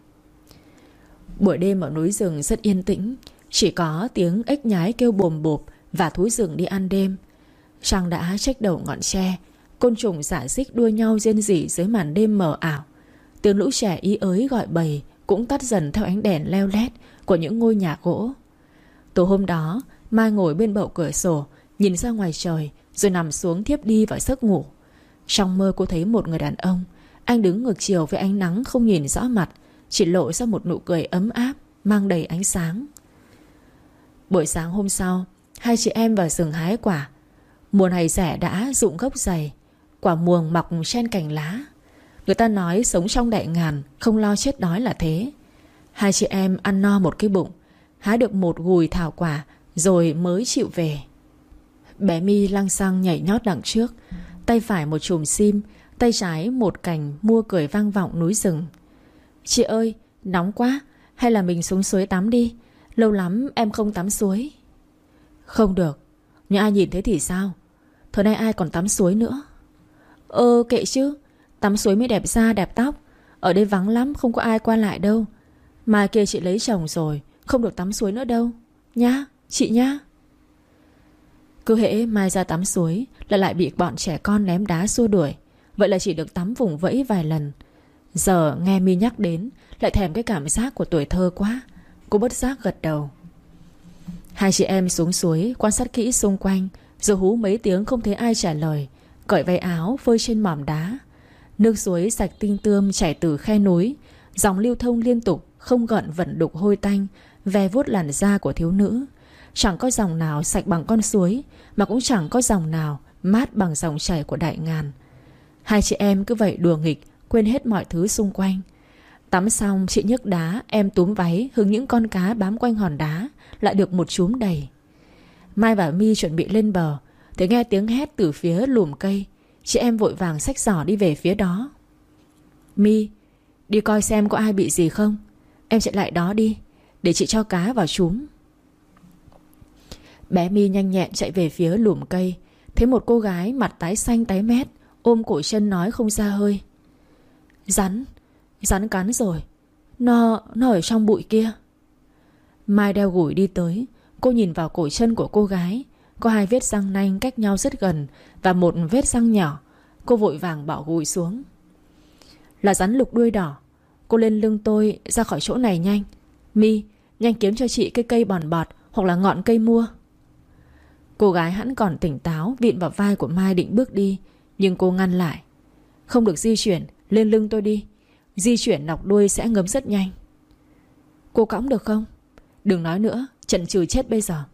Speaker 1: Buổi đêm ở núi rừng rất yên tĩnh. Chỉ có tiếng ếch nhái kêu bồm bộp và thú rừng đi ăn đêm. Trăng đã trách đầu ngọn tre. Côn trùng rả rích đua nhau rên rỉ dưới màn đêm mờ ảo. Tiếng lũ trẻ ý ới gọi bầy cũng tắt dần theo ánh đèn leo lét của những ngôi nhà gỗ. Tối hôm đó, Mai ngồi bên bậu cửa sổ, nhìn ra ngoài trời, rồi nằm xuống thiếp đi vào giấc ngủ. Trong mơ cô thấy một người đàn ông. Anh đứng ngược chiều với ánh nắng không nhìn rõ mặt, chỉ lộ ra một nụ cười ấm áp, mang đầy ánh sáng. Buổi sáng hôm sau, hai chị em vào rừng hái quả. Mùa này rẻ đã rụng gốc dày, quả muồng mọc trên cành lá. Người ta nói sống trong đại ngàn không lo chết đói là thế. Hai chị em ăn no một cái bụng, hái được một gùi thảo quả rồi mới chịu về. Bé My lăng xăng nhảy nhót đằng trước, tay phải một chùm sim, tay trái một cành mua cười vang vọng núi rừng. Chị ơi, nóng quá, hay là mình xuống suối tắm đi. Lâu lắm em không tắm suối. Không được, nhưng ai nhìn thấy thì sao? Thời nay ai còn tắm suối nữa. Ơ kệ chứ, tắm suối mới đẹp da đẹp tóc. Ở đây vắng lắm, không có ai qua lại đâu. Mai kia chị lấy chồng rồi, không được tắm suối nữa đâu. Nhá, chị nhá. Cứ hễ Mai ra tắm suối là lại bị bọn trẻ con ném đá xua đuổi. Vậy là chỉ được tắm vùng vẫy vài lần. Giờ nghe My nhắc đến, lại thèm cái cảm giác của tuổi thơ quá. Cô bất giác gật đầu. Hai chị em xuống suối quan sát kỹ xung quanh, rồi hú mấy tiếng không thấy ai trả lời, cởi váy áo phơi trên mỏm đá. Nước suối sạch tinh tươm chảy từ khe núi, dòng lưu thông liên tục, không gợn vẩn đục hôi tanh, ve vuốt làn da của thiếu nữ. Chẳng có dòng nào sạch bằng con suối, mà cũng chẳng có dòng nào mát bằng dòng chảy của đại ngàn. Hai chị em cứ vậy đùa nghịch, quên hết mọi thứ xung quanh. Tắm xong chị nhấc đá, em túm váy hứng những con cá bám quanh hòn đá, lại được một chúm đầy. Mai và My chuẩn bị lên bờ thì nghe tiếng hét từ phía lùm cây. Chị em vội vàng xách giỏ đi về phía đó. My, đi coi xem có ai bị gì không. Em chạy lại đó đi, để chị cho cá vào chúm. Bé My nhanh nhẹn chạy về phía lùm cây, thấy một cô gái mặt tái xanh tái mét, ôm cổ chân nói không ra hơi. Rắn, rắn cắn rồi. Nó, nó ở trong bụi kia. Mai đeo gùi đi tới. Cô nhìn vào cổ chân của cô gái, có hai vết răng nanh cách nhau rất gần và một vết răng nhỏ. Cô vội vàng bỏ gùi xuống. Là rắn lục đuôi đỏ. Cô lên lưng tôi ra khỏi chỗ này nhanh. My, Nhanh kiếm cho chị cái cây bòn bọt hoặc là ngọn cây mua. Cô gái hẵng còn tỉnh táo vịn vào vai của Mai định bước đi, nhưng cô ngăn lại. Không được di chuyển, lên lưng tôi đi. Di chuyển nọc đuôi sẽ ngấm rất nhanh. Cô cõng được không? Đừng nói nữa, chần chừ chết bây giờ.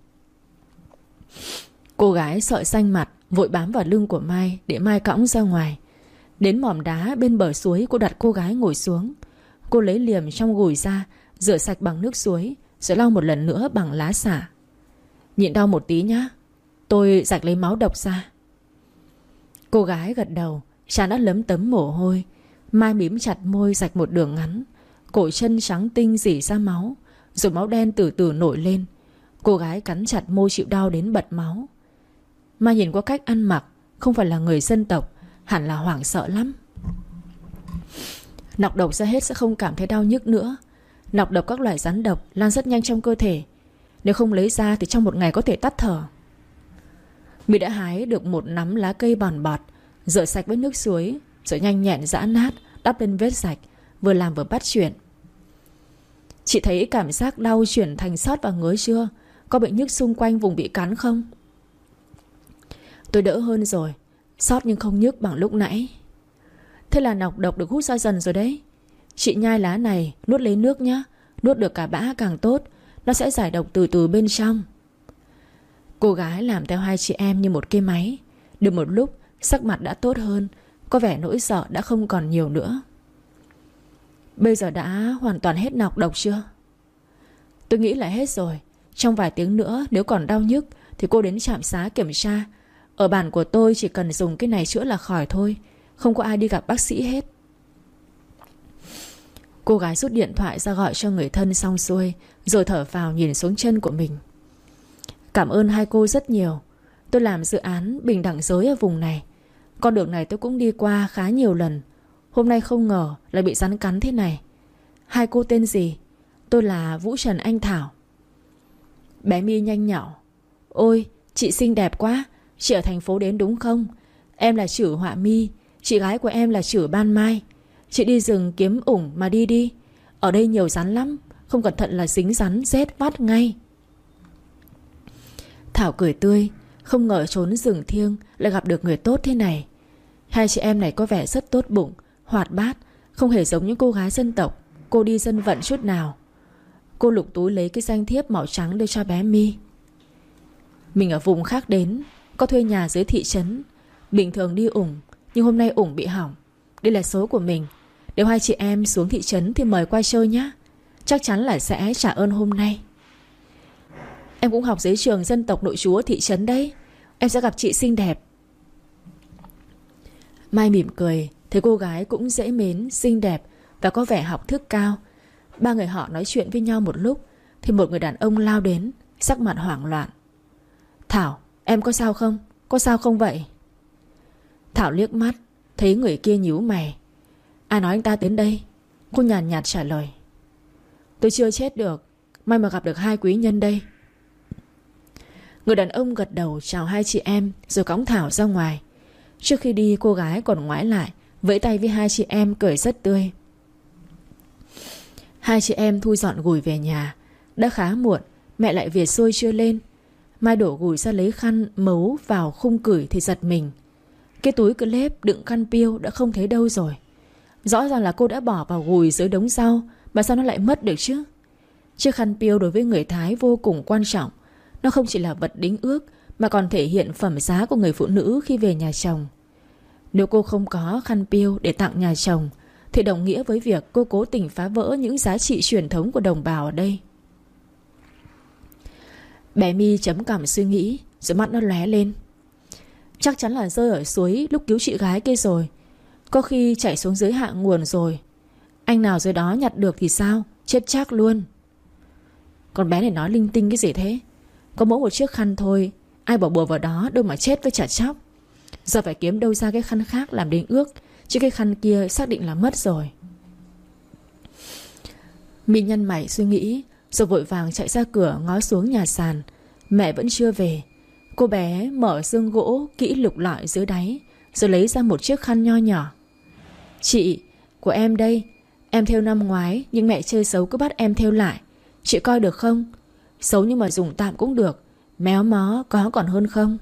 Speaker 1: Cô gái sợ xanh mặt, vội bám vào lưng của Mai để Mai cõng ra ngoài. Đến mỏm đá bên bờ suối, cô đặt cô gái ngồi xuống. Cô lấy liềm trong gùi ra, rửa sạch bằng nước suối, rồi lau một lần nữa bằng lá xả. Nhịn đau một tí nhá, tôi rạch lấy máu độc ra. Cô gái gật đầu, trán đã lấm tấm mồ hôi. Mai mím chặt môi rạch một đường ngắn. Cổ chân trắng tinh rỉ ra máu, rồi máu đen từ từ nổi lên. Cô gái cắn chặt môi chịu đau đến bật máu. Mai nhìn qua cách ăn mặc, không phải là người dân tộc, hẳn là hoảng sợ lắm. Nọc độc ra hết sẽ không cảm thấy đau nhức nữa. Nọc độc các loại rắn độc lan rất nhanh trong cơ thể. Nếu không lấy ra thì trong một ngày có thể tắt thở. My đã hái được một nắm lá cây bòn bọt, rửa sạch với nước suối, rồi nhanh nhẹn giã nát, đắp lên vết rạch, vừa làm vừa bắt chuyện. Chị thấy cảm giác đau chuyển thành sót và ngứa chưa? Có bệnh nhức xung quanh vùng bị cắn không? Tôi đỡ hơn rồi, sót nhưng không nhức bằng lúc nãy. Thế là nọc độc được hút ra dần rồi đấy. Chị nhai lá này, nuốt lấy nước nhá. Nuốt được cả bã càng tốt, nó sẽ giải độc từ từ bên trong. Cô gái làm theo hai chị em như một cái máy. Được một lúc, sắc mặt đã tốt hơn, có vẻ nỗi sợ đã không còn nhiều nữa. Bây giờ đã hoàn toàn hết nọc độc chưa? Tôi nghĩ là hết rồi. Trong vài tiếng nữa nếu còn đau nhức thì cô đến trạm xá kiểm tra. Ở bản của tôi chỉ cần dùng cái này chữa là khỏi thôi. Không có ai đi gặp bác sĩ hết. Cô gái rút điện thoại ra gọi cho người thân xong xuôi, rồi thở phào nhìn xuống chân của mình. Cảm ơn hai cô rất nhiều. Tôi làm dự án bình đẳng giới ở vùng này. Con đường này tôi cũng đi qua khá nhiều lần. Hôm nay không ngờ lại bị rắn cắn thế này. Hai cô tên gì? Tôi là Vũ Trần Anh Thảo. Bé My nhanh nhỏ. Ôi, chị xinh đẹp quá. Chị ở thành phố đến đúng không? Em là Chử Họa My. Chị gái của em là Chử Ban Mai. Chị đi rừng kiếm ủng mà đi đi. Ở đây nhiều rắn lắm, không cẩn thận là dính rắn rết vắt ngay. Thảo cười tươi. Không ngờ trốn rừng thiêng lại gặp được người tốt thế này. Hai chị em này có vẻ rất tốt bụng, hoạt bát, không hề giống những cô gái dân tộc cô đi dân vận chút nào. Cô lục túi lấy cái danh thiếp màu trắng đưa cho bé My. Mình ở vùng khác đến, có thuê nhà dưới thị trấn. Bình thường đi ủng, nhưng hôm nay ủng bị hỏng. Đây là số của mình. Nếu hai chị em xuống thị trấn thì mời qua chơi nhé. Chắc chắn là sẽ trả ơn hôm nay. Em cũng học dưới trường dân tộc nội trú ở thị trấn đấy. Em sẽ gặp chị xinh đẹp. Mai mỉm cười, thấy cô gái cũng dễ mến, xinh đẹp và có vẻ học thức cao. Ba người họ nói chuyện với nhau một lúc thì một người đàn ông lao đến, sắc mặt hoảng loạn. Thảo, em có sao không? Có sao không vậy? Thảo liếc mắt, thấy người kia nhíu mày. Ai nói anh ta đến đây? Cô nhàn nhạt trả lời. Tôi chưa chết được, may mà gặp được hai quý nhân đây. Người đàn ông gật đầu chào hai chị em, rồi cõng Thảo ra ngoài. Trước khi đi, cô gái còn ngoái lại, vẫy tay với hai chị em, cười rất tươi. Hai chị em thu dọn gùi về nhà. Đã khá muộn, mẹ lại về xôi chưa lên. Mai đổ gùi ra lấy khăn mấu vào khung cửi thì giật mình. Cái túi clip đựng khăn piêu đã không thấy đâu rồi. Rõ ràng là cô đã bỏ vào gùi dưới đống rau, mà sao nó lại mất được chứ? Chiếc khăn piêu đối với người Thái vô cùng quan trọng. Nó không chỉ là vật đính ước, mà còn thể hiện phẩm giá của người phụ nữ khi về nhà chồng. Nếu cô không có khăn piêu để tặng nhà chồng thì đồng nghĩa với việc cô cố tình phá vỡ những giá trị truyền thống của đồng bào ở đây. Bé My chấm cằm suy nghĩ, rồi mắt nó lóe lên. Chắc chắn là rơi ở suối lúc cứu chị gái kia rồi. Có khi chảy xuống dưới hạ nguồn rồi. Anh nào dưới đó nhặt được thì sao? Chết chắc luôn. Con bé này nói linh tinh cái gì thế? Có mỗi một chiếc khăn thôi, ai bỏ bùa vào đó đâu mà chết với chả chóc. Giờ phải kiếm đâu ra cái khăn khác làm đính ước, chứ cái khăn kia xác định là mất rồi. My nhăn mày suy nghĩ, rồi vội vàng chạy ra cửa ngó xuống nhà sàn. Mẹ vẫn chưa về. Cô bé mở xương gỗ kỹ lục lọi dưới đáy, rồi lấy ra một chiếc khăn nho nhỏ. Chị, của em đây. Em thêu năm ngoái, nhưng mẹ chơi xấu cứ bắt em thêu lại. Chị coi được không? Xấu nhưng mà dùng tạm cũng được, méo mó có còn hơn không?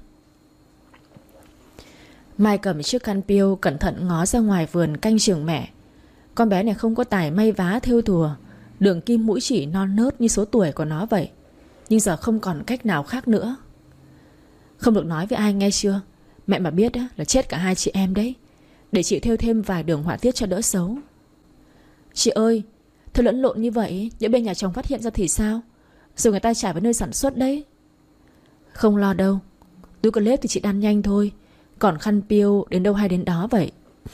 Speaker 1: Mai cầm chiếc khăn piêu cẩn thận ngó ra ngoài vườn canh chừng mẹ. Con bé này không có tài may vá thêu thùa, đường kim mũi chỉ non nớt như số tuổi của nó vậy. Nhưng giờ không còn cách nào khác nữa. Không được nói với ai nghe chưa? Mẹ mà biết á, là chết cả hai chị em đấy. Để chị thêu thêm vài đường họa tiết cho đỡ xấu. Chị ơi, thôi lẫn lộn như vậy, nhỡ bên nhà chồng phát hiện ra thì sao? Rồi người ta trả với nơi sản xuất đấy. Không lo đâu, túi clip thì chị đan nhanh thôi, còn khăn piêu đến đâu hay đến đó vậy.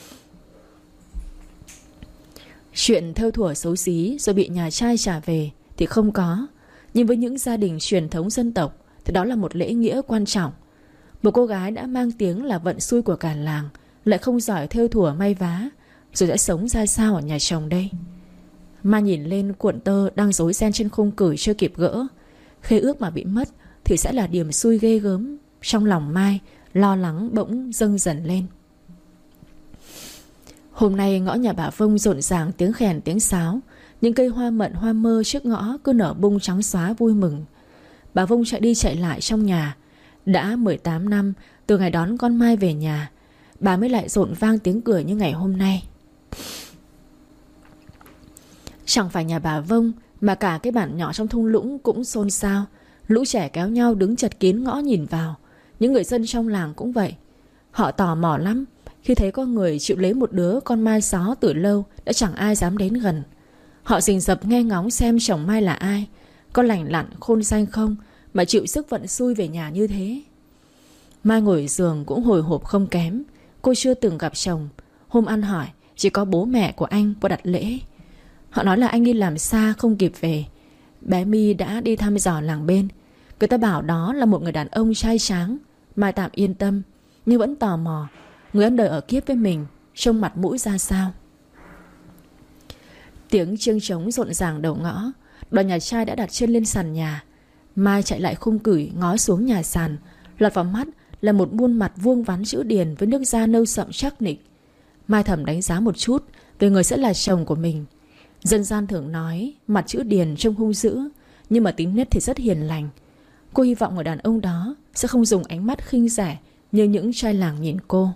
Speaker 1: Chuyện thêu thủa xấu xí rồi bị nhà trai trả về thì không có. Nhưng với những gia đình truyền thống dân tộc thì đó là một lễ nghĩa quan trọng. Một cô gái đã mang tiếng là vận xui của cả làng lại không giỏi thêu thủa may vá, rồi sẽ sống ra sao ở nhà chồng đây? Mai nhìn lên cuộn tơ đang rối ren trên khung cửi chưa kịp gỡ. Khế ước mà bị mất thì sẽ là điểm xui ghê gớm. Trong lòng Mai lo lắng bỗng dâng dần lên. Hôm nay ngõ nhà bà Vông rộn ràng tiếng khèn tiếng sáo. Những cây hoa mận hoa mơ trước ngõ cứ nở bung trắng xóa vui mừng. Bà Vông chạy đi chạy lại trong nhà. Đã mười tám năm từ ngày đón con Mai về nhà, bà mới lại rộn vang tiếng cười như ngày hôm nay. Chẳng phải nhà bà Vông mà cả cái bản nhỏ trong thung lũng cũng xôn xao. Lũ trẻ kéo nhau đứng chật kín ngõ nhìn vào. Những người dân trong làng cũng vậy. Họ tò mò lắm khi thấy có người chịu lấy một đứa con Mai xó từ lâu đã chẳng ai dám đến gần. Họ rình rập nghe ngóng xem chồng Mai là ai, có lành lặn khôn xanh không mà chịu sức vận xui về nhà như thế. Mai ngồi giường cũng hồi hộp không kém. Cô chưa từng gặp chồng. Hôm ăn hỏi chỉ có bố mẹ của anh qua đặt lễ. Họ nói là anh đi làm xa không kịp về. Bé My đã đi thăm dò làng bên. Người ta bảo đó là một người đàn ông trai tráng. Mai tạm yên tâm, nhưng vẫn tò mò người ăn đời ở kiếp với mình trông mặt mũi ra sao. Tiếng chiêng trống rộn ràng đầu ngõ. Đoàn nhà trai đã đặt chân lên sàn nhà. Mai chạy lại khung cửi ngó xuống nhà sàn. Lọt vào mắt là một muôn mặt vuông vắn chữ điền với nước da nâu sậm chắc nịch. Mai thầm đánh giá một chút về người sẽ là chồng của mình. Dân gian thường nói mặt chữ điền trông hung dữ, nhưng mà tính nết thì rất hiền lành. Cô hy vọng người đàn ông đó sẽ không dùng ánh mắt khinh rẻ như những trai làng nhìn cô.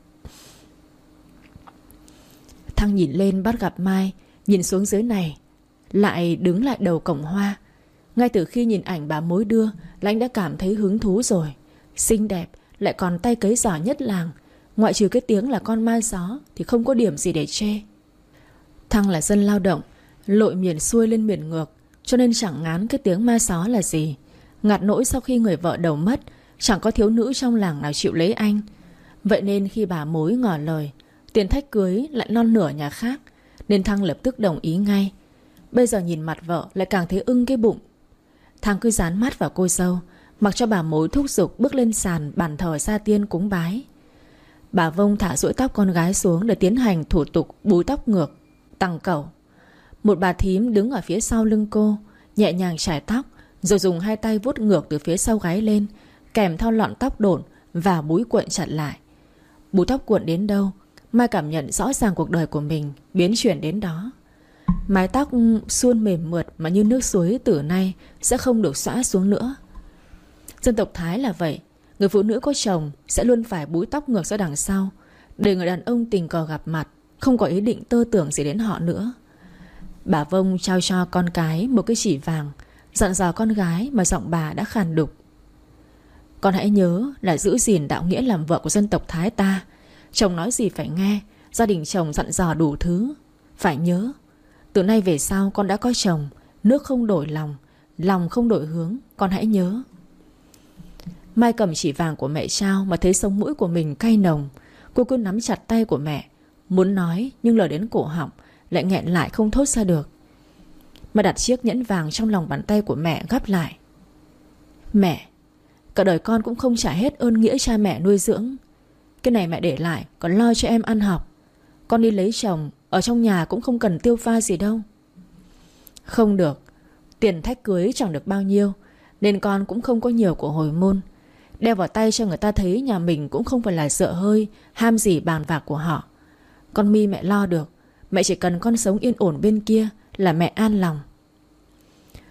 Speaker 1: Thăng nhìn lên bắt gặp Mai, nhìn xuống dưới này, lại đứng lại đầu cổng hoa. Ngay từ khi nhìn ảnh bà mối đưa là anh đã cảm thấy hứng thú rồi. Xinh đẹp, lại còn tay cấy giỏi nhất làng. Ngoại trừ cái tiếng là con ma gió thì không có điểm gì để chê. Thăng là dân lao động, lội miền xuôi lên miền ngược, cho nên chẳng ngán cái tiếng ma gió là gì. Ngặt nỗi sau khi người vợ đầu mất, chẳng có thiếu nữ trong làng nào chịu lấy anh. Vậy nên khi bà mối ngỏ lời, tiền thách cưới lại non nửa nhà khác, nên Thăng lập tức đồng ý ngay. Bây giờ nhìn mặt vợ lại càng thấy ưng cái bụng. Thăng cứ dán mắt vào cô dâu, mặc cho bà mối thúc giục bước lên sàn bàn thờ sa tiên cúng bái. Bà Vông thả duỗi tóc con gái xuống để tiến hành thủ tục búi tóc ngược, tằng cẩu. Một bà thím đứng ở phía sau lưng cô, nhẹ nhàng chải tóc, rồi dùng hai tay vuốt ngược từ phía sau gáy lên, kèm theo lọn tóc đổn và búi cuộn chặt lại. Búi tóc cuộn đến đâu, Mai cảm nhận rõ ràng cuộc đời của mình biến chuyển đến đó. Mái tóc suôn mềm mượt mà như nước suối từ nay sẽ không được xõa xuống nữa. Dân tộc Thái là vậy. Người phụ nữ có chồng sẽ luôn phải búi tóc ngược ra đằng sau, để người đàn ông tình cờ gặp mặt không có ý định tơ tưởng gì đến họ nữa. Bà Vông trao cho con cái một cái chỉ vàng, dặn dò con gái mà giọng bà đã khàn đục. Con hãy nhớ là giữ gìn đạo nghĩa làm vợ của dân tộc Thái ta. Chồng nói gì phải nghe, gia đình chồng dặn dò đủ thứ. Phải nhớ, từ nay về sau con đã có chồng, nước không đổi lòng, lòng không đổi hướng, con hãy nhớ. Mai cầm chỉ vàng của mẹ trao mà thấy sống mũi của mình cay nồng. Cô cứ nắm chặt tay của mẹ, muốn nói nhưng lời đến cổ họng lại nghẹn lại không thốt ra được. Mà đặt chiếc nhẫn vàng trong lòng bàn tay của mẹ gắp lại. Mẹ, cả đời con cũng không trả hết ơn nghĩa cha mẹ nuôi dưỡng. Cái này mẹ để lại còn lo cho em ăn học. Con đi lấy chồng, ở trong nhà cũng không cần tiêu pha gì đâu. Không được, tiền thách cưới chẳng được bao nhiêu, nên con cũng không có nhiều của hồi môn. Đeo vào tay cho người ta thấy nhà mình cũng không phải là sợ hơi ham gì bàn bạc của họ. Con My mẹ lo được. Mẹ chỉ cần con sống yên ổn bên kia là mẹ an lòng.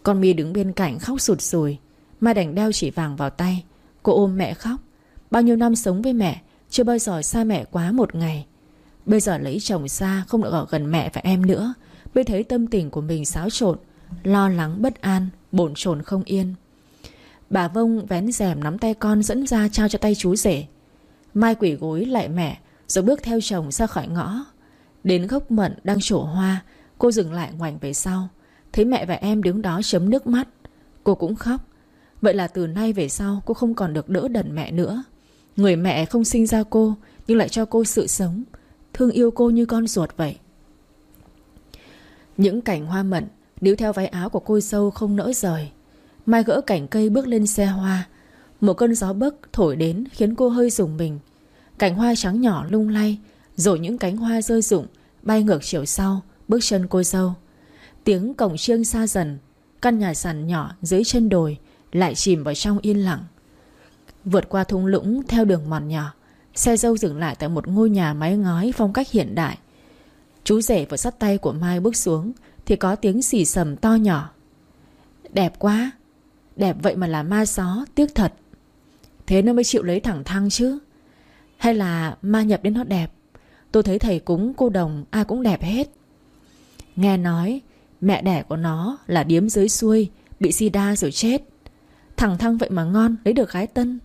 Speaker 1: Con My đứng bên cạnh khóc sụt sùi. Mai đành đeo chỉ vàng vào tay. Cô ôm mẹ khóc. Bao nhiêu năm sống với mẹ, chưa bao giờ xa mẹ quá một ngày. Bây giờ lấy chồng xa, không được ở gần mẹ và em nữa, mới thấy tâm tình của mình xáo trộn, lo lắng bất an, bồn chồn không yên. Bà Vông vén rèm nắm tay con dẫn ra trao cho tay chú rể. Mai quỳ gối lại mẹ, rồi bước theo chồng ra khỏi ngõ. Đến gốc mận đang trổ hoa, cô dừng lại ngoảnh về sau. Thấy mẹ và em đứng đó chấm nước mắt. Cô cũng khóc. Vậy là từ nay về sau cô không còn được đỡ đần mẹ nữa. Người mẹ không sinh ra cô, nhưng lại cho cô sự sống, thương yêu cô như con ruột vậy. Những cành hoa mận níu theo váy áo của cô dâu không nỡ rời. Mai gỡ cành cây bước lên xe hoa. Một cơn gió bấc thổi đến khiến cô hơi rùng mình. Cành hoa trắng nhỏ lung lay, rồi những cánh hoa rơi rụng bay ngược chiều sau bước chân cô dâu. Tiếng cổng chiêng xa dần. Căn nhà sàn nhỏ dưới chân đồi lại chìm vào trong yên lặng. Vượt qua thung lũng theo đường mòn nhỏ, xe dâu dừng lại tại một ngôi nhà mái ngói phong cách hiện đại. Chú rể vừa xách tay của Mai bước xuống thì có tiếng xì xầm to nhỏ. Đẹp quá. Đẹp vậy mà là ma gió, tiếc thật. Thế nó mới chịu lấy thẳng thăng chứ. Hay là ma nhập đến nó đẹp? Tôi thấy thầy cúng cô đồng ai cũng đẹp hết. Nghe nói mẹ đẻ của nó là điếm dưới xuôi, bị sida rồi chết. Thẳng thăng vậy mà ngon, lấy được gái tân.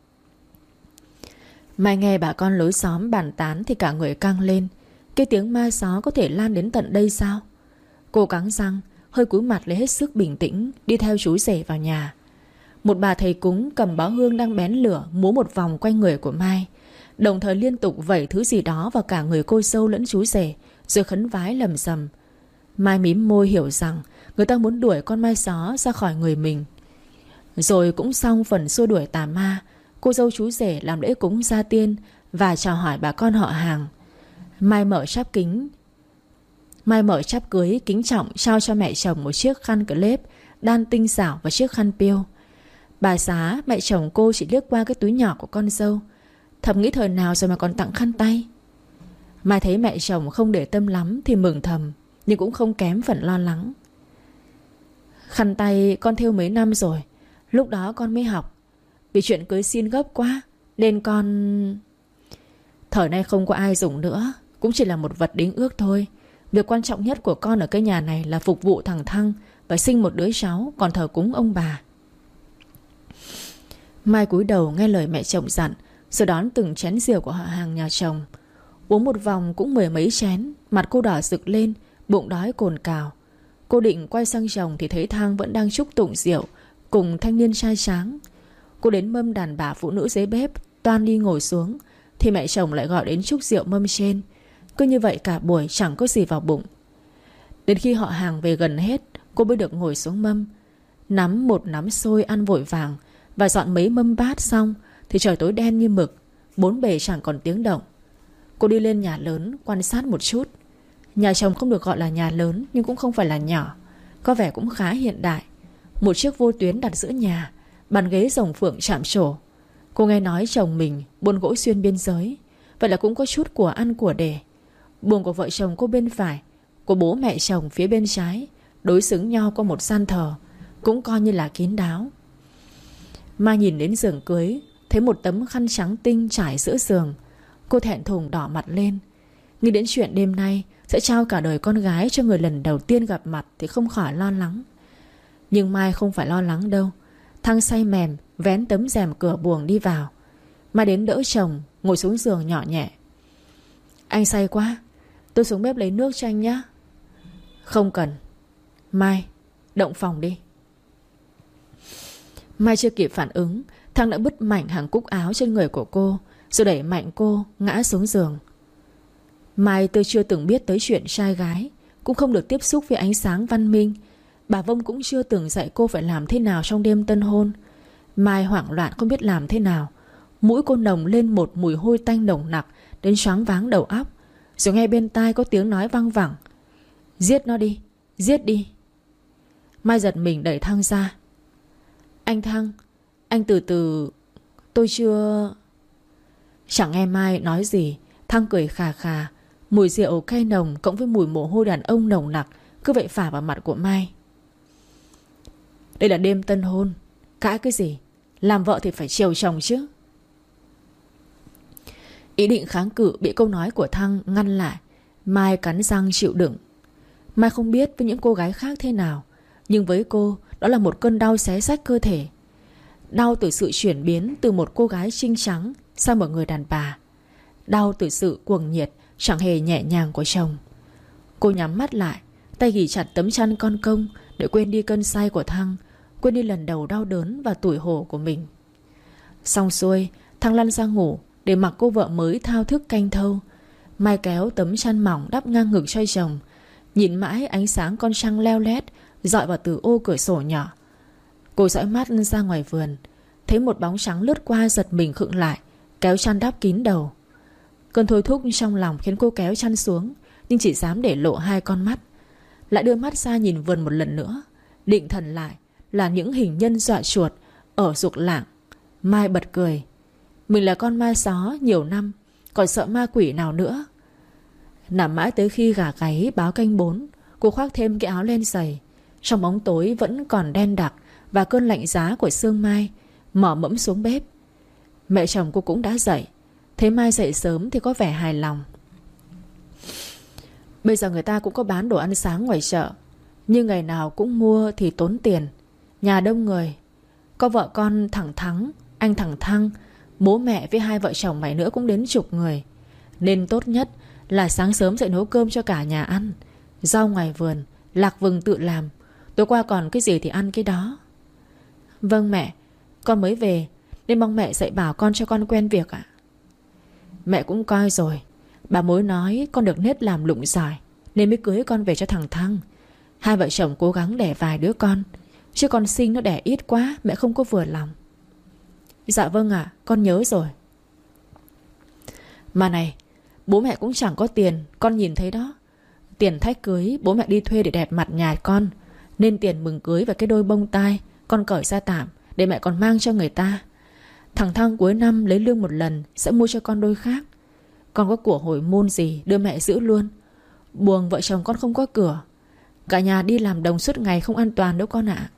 Speaker 1: Mai nghe bà con lối xóm bàn tán thì cả người căng lên. Cái tiếng ma gió có thể lan đến tận đây sao? Cô cắn răng, hơi cúi mặt lấy hết sức bình tĩnh, đi theo chú rể vào nhà. Một bà thầy cúng cầm bó hương đang bén lửa múa một vòng quanh người của Mai, đồng thời liên tục vẩy thứ gì đó vào cả người cô dâu lẫn chú rể, rồi khấn vái lầm rầm. Mai mím môi hiểu rằng người ta muốn đuổi con ma gió ra khỏi người mình. Rồi cũng xong phần xua đuổi tà ma, cô dâu chú rể làm lễ cúng gia tiên và chào hỏi bà con họ hàng. Mai mở cháp kính Mai mở cháp cưới kính trọng trao cho mẹ chồng một chiếc khăn clip đan tinh xảo và chiếc khăn piêu. Bà Xá, mẹ chồng cô chỉ liếc qua cái túi nhỏ của con dâu, thầm nghĩ thời nào rồi mà còn tặng khăn tay. Mai thấy mẹ chồng không để tâm lắm thì mừng thầm, nhưng cũng không kém phần lo lắng. Khăn tay con thêu mấy năm rồi, lúc đó con mới học. Vì chuyện cưới xin gấp quá nên con... Thời nay không có ai dùng nữa, cũng chỉ là một vật đính ước thôi. Việc quan trọng nhất của con ở cái nhà này là phục vụ thằng Thăng và sinh một đứa cháu, còn thờ cúng ông bà. Mai cúi đầu nghe lời mẹ chồng dặn, rồi đón từng chén rượu của họ hàng nhà chồng. Uống một vòng cũng mười mấy chén, mặt cô đỏ rực lên, bụng đói cồn cào. Cô định quay sang chồng thì thấy Thang vẫn đang chúc tụng rượu cùng thanh niên trai tráng. Cô đến mâm đàn bà phụ nữ dưới bếp, toan đi ngồi xuống thì mẹ chồng lại gọi đến chúc rượu mâm trên. Cứ như vậy cả buổi chẳng có gì vào bụng. Đến khi họ hàng về gần hết, cô mới được ngồi xuống mâm, nắm một nắm xôi ăn vội vàng và dọn mấy mâm bát xong thì trời tối đen như mực, bốn bề chẳng còn tiếng động. Cô đi lên nhà lớn quan sát một chút. Nhà chồng không được gọi là nhà lớn, nhưng cũng không phải là nhỏ, có vẻ cũng khá hiện đại. Một chiếc vô tuyến đặt giữa nhà, bàn ghế rồng phượng chạm trổ. Cô nghe nói chồng mình buôn gỗ xuyên biên giới, vậy là cũng có chút của ăn của để. Buồng của vợ chồng cô bên phải, của bố mẹ chồng phía bên trái, đối xứng nhau qua một gian thờ, cũng coi như là kín đáo. Mai nhìn đến giường cưới, thấy một tấm khăn trắng tinh trải giữa giường. Cô thẹn thùng đỏ mặt lên. Nghĩ đến chuyện đêm nay sẽ trao cả đời con gái cho người lần đầu tiên gặp mặt thì không khỏi lo lắng. Nhưng Mai không phải lo lắng đâu. Thăng say mềm vén tấm rèm cửa buồng đi vào. Mai đến đỡ chồng ngồi xuống giường nhỏ nhẹ. Anh say quá, tôi xuống bếp lấy nước cho anh nhé. Không cần. Mai, động phòng đi. Mai chưa kịp phản ứng, Thăng đã bứt mạnh hàng cúc áo trên người của cô, rồi đẩy mạnh cô ngã xuống giường. Mai tôi chưa từng biết tới chuyện trai gái, cũng không được tiếp xúc với ánh sáng văn minh. Bà Vông cũng chưa từng dạy cô phải làm thế nào trong đêm tân hôn. Mai hoảng loạn không biết làm thế nào. Mũi cô nồng lên một mùi hôi tanh nồng nặc đến choáng váng đầu óc. Rồi nghe bên tai có tiếng nói văng vẳng: giết nó đi, giết đi. Mai giật mình đẩy Thăng ra. Anh Thăng, anh từ từ, tôi chưa... Chẳng nghe Mai nói gì, Thăng cười khà khà. Mùi rượu cay nồng cộng với mùi mồ hôi đàn ông nồng nặc cứ vậy phả vào mặt của Mai. Đây là đêm tân hôn, cãi cái gì? Làm vợ thì phải chiều chồng chứ. Ý định kháng cự bị câu nói của Thăng ngăn lại. Mai cắn răng chịu đựng. Mai không biết với những cô gái khác thế nào, nhưng với cô, đó là một cơn đau xé rách cơ thể. Đau từ sự chuyển biến từ một cô gái xinh trắng sang một người đàn bà. Đau từ sự cuồng nhiệt chẳng hề nhẹ nhàng của chồng. Cô nhắm mắt lại, tay ghì chặt tấm chăn con công để quên đi cơn say của Thăng, quên đi lần đầu đau đớn và tủi hổ của mình. Xong xuôi, Thăng lăn ra ngủ để mặc cô vợ mới thao thức canh thâu. Mai kéo tấm chăn mỏng đắp ngang ngực cho chồng, nhìn mãi ánh sáng con trăng leo lét dọi vào từ ô cửa sổ nhỏ. Cô dõi mắt ra ngoài vườn, thấy một bóng trắng lướt qua, giật mình khựng lại, kéo chăn đắp kín đầu. Cơn thôi thúc trong lòng khiến cô kéo chăn xuống, nhưng chỉ dám để lộ hai con mắt. Lại đưa mắt ra nhìn vườn một lần nữa, định thần lại là những hình nhân dọa chuột ở ruộng lạng. Mai bật cười. Mình là con ma só nhiều năm, còn sợ ma quỷ nào nữa. Nằm mãi tới khi gà gáy báo canh bốn, cô khoác thêm cái áo len dày. Trong bóng tối vẫn còn đen đặc và cơn lạnh giá của sương mai, mở mẫm xuống bếp. Mẹ chồng cô cũng đã dậy. Thấy Mai dậy sớm thì có vẻ hài lòng. Bây giờ người ta cũng có bán đồ ăn sáng ngoài chợ, nhưng ngày nào cũng mua thì tốn tiền. Nhà đông người, có vợ con thằng Thắng, anh thằng Thăng, bố mẹ với hai vợ chồng mày nữa cũng đến chục người. Nên tốt nhất là sáng sớm dậy nấu cơm cho cả nhà ăn. Rau ngoài vườn, lạc vừng tự làm. Tối qua còn cái gì thì ăn cái đó. Vâng mẹ, con mới về nên mong mẹ dạy bảo con cho con quen việc ạ. Mẹ cũng coi rồi, bà mối nói con được nết làm lụng giỏi nên mới cưới con về cho thằng Thăng. Hai vợ chồng cố gắng đẻ vài đứa con, chứ con sinh nó đẻ ít quá, mẹ không có vừa lòng. Dạ vâng ạ, con nhớ rồi. Mà này, bố mẹ cũng chẳng có tiền, con nhìn thấy đó. Tiền thách cưới bố mẹ đi thuê để đẹp mặt nhà con, nên tiền mừng cưới và cái đôi bông tai con cởi ra tạm để mẹ còn mang cho người ta. Thằng Thăng cuối năm lấy lương một lần sẽ mua cho con đôi khác. Con có của hồi môn gì đưa mẹ giữ luôn. Buồng vợ chồng con không có cửa, cả nhà đi làm đồng suốt ngày không an toàn đâu con ạ.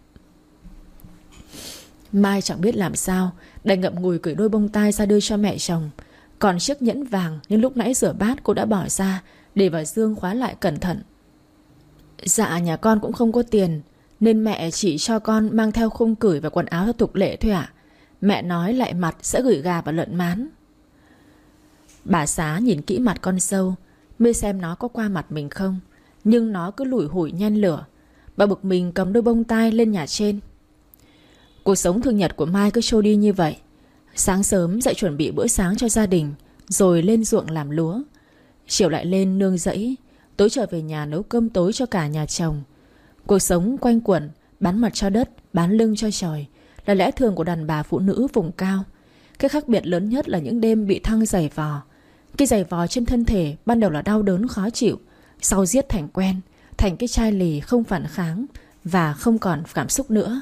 Speaker 1: Mai chẳng biết làm sao, đành ngậm ngùi cởi đôi bông tai ra đưa cho mẹ chồng. Còn chiếc nhẫn vàng nhưng lúc nãy rửa bát cô đã bỏ ra, để vào dương khóa lại cẩn thận. Dạ nhà con cũng không có tiền, nên mẹ chỉ cho con mang theo khung cửi và quần áo theo tục lệ thôi ạ. Mẹ nói lại mặt sẽ gửi gà và lợn mán. Bà Xá nhìn kỹ mặt con dâu, mê xem nó có qua mặt mình không, nhưng nó cứ lủi hủi nhen lửa. Bà bực mình cầm đôi bông tai lên nhà trên. Cuộc sống thường nhật của Mai cứ trôi đi như vậy. Sáng sớm dậy chuẩn bị bữa sáng cho gia đình, rồi lên ruộng làm lúa. Chiều lại lên nương rẫy, tối trở về nhà nấu cơm tối cho cả nhà chồng. Cuộc sống quanh quẩn, bán mặt cho đất, bán lưng cho trời, là lẽ thường của đàn bà phụ nữ vùng cao. Cái khác biệt lớn nhất là những đêm bị Thăng giày vò. Cái giày vò trên thân thể ban đầu là đau đớn khó chịu, sau giết thành quen, thành cái chai lì không phản kháng và không còn cảm xúc nữa.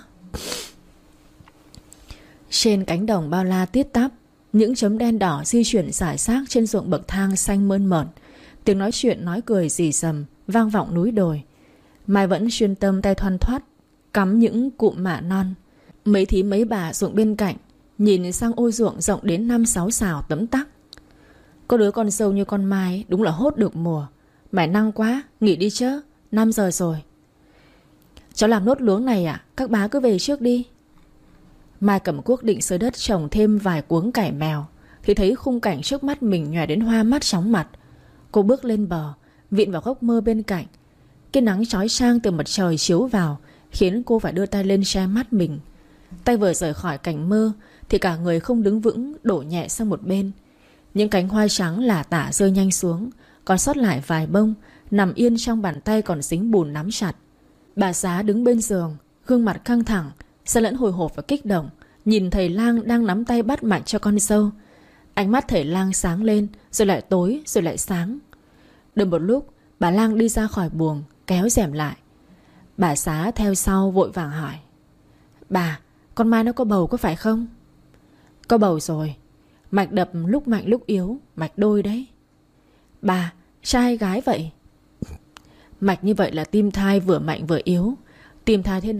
Speaker 1: Trên cánh đồng bao la tít tắp, những chấm đen đỏ di chuyển rải rác trên ruộng bậc thang xanh mơn mởn. Tiếng nói chuyện nói cười rì rầm vang vọng núi đồi. Mai vẫn chuyên tâm tay thoăn thoắt cắm những cụm mạ non. Mấy thí mấy bà ruộng bên cạnh nhìn sang ô ruộng rộng đến năm sáu sào tấm tắc. Có đứa con dâu như con Mai đúng là hốt được mùa. Mày năng quá, nghỉ đi chứ, năm giờ rồi. Cháu làm nốt luống này ạ, các bá cứ về trước đi. Mai cầm cuốc định xới đất trồng thêm vài cuống cải mèo, thì thấy khung cảnh trước mắt mình nhòe đến hoa mắt chóng mặt. Cô bước lên bờ, vịn vào gốc mơ bên cạnh. Cái nắng chói chang từ mặt trời chiếu vào khiến cô phải đưa tay lên che mắt mình. Tay vừa rời khỏi cành mơ thì cả người không đứng vững, đổ nhẹ sang một bên. Những cánh hoa trắng lả tả rơi nhanh xuống, còn sót lại vài bông nằm yên trong bàn tay còn dính bùn nắm chặt. Bà Xá đứng bên giường, gương mặt căng thẳng, xen lẫn hồi hộp và kích động, nhìn thầy lang đang nắm tay bắt mạch cho con dâu. Ánh mắt thầy lang sáng lên, rồi lại tối, rồi lại sáng. Được một lúc, bà lang đi ra khỏi buồng, kéo rèm lại. Bà Xá theo sau vội vàng hỏi: Bà, con Mai nó có bầu có phải không? Có bầu rồi. Mạch đập lúc mạnh lúc yếu, mạch đôi đấy. Bà, trai gái vậy? Mạch như vậy là tim thai vừa mạnh vừa yếu. Tim thai thế này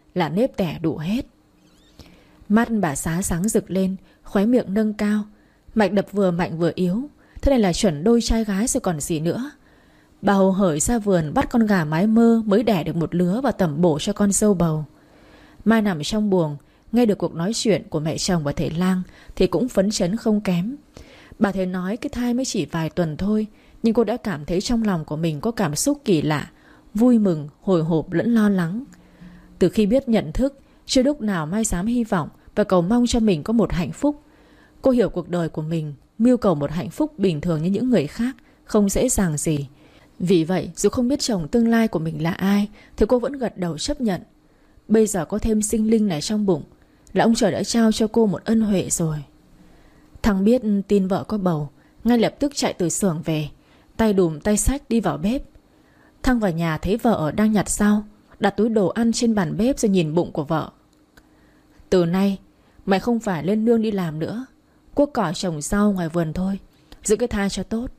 Speaker 1: là nếp tẻ đủ hết. Mắt bà Xá sáng rực lên, khóe miệng nâng cao, mạch đập vừa mạnh vừa yếu. Thế này là chuẩn đôi trai gái rồi còn gì nữa. Bà hồ hởi ra vườn bắt con gà mái mơ mới đẻ được một lứa và tẩm bổ cho con dâu bầu. Mai nằm trong buồng, nghe được cuộc nói chuyện của mẹ chồng và thầy lang thì cũng phấn chấn không kém. Bà thầy nói cái thai mới chỉ vài tuần thôi, nhưng cô đã cảm thấy trong lòng của mình có cảm xúc kỳ lạ, vui mừng, hồi hộp lẫn lo lắng. Từ khi biết nhận thức, chưa lúc nào Mai dám hy vọng và cầu mong cho mình có một hạnh phúc. Cô hiểu cuộc đời của mình mưu cầu một hạnh phúc bình thường như những người khác không dễ dàng gì. Vì vậy dù không biết chồng tương lai của mình là ai thì cô vẫn gật đầu chấp nhận. Bây giờ có thêm sinh linh này trong bụng là ông trời đã trao cho cô một ân huệ rồi. Thằng biết tin vợ có bầu, ngay lập tức chạy từ xưởng về, tay đùm tay xách đi vào bếp. Thằng vào nhà thấy vợ đang nhặt rau, đặt túi đồ ăn trên bàn bếp rồi nhìn bụng của vợ. Từ nay mày không phải lên nương đi làm nữa, cuốc cỏ trồng rau ngoài vườn thôi, giữ cái thai cho tốt.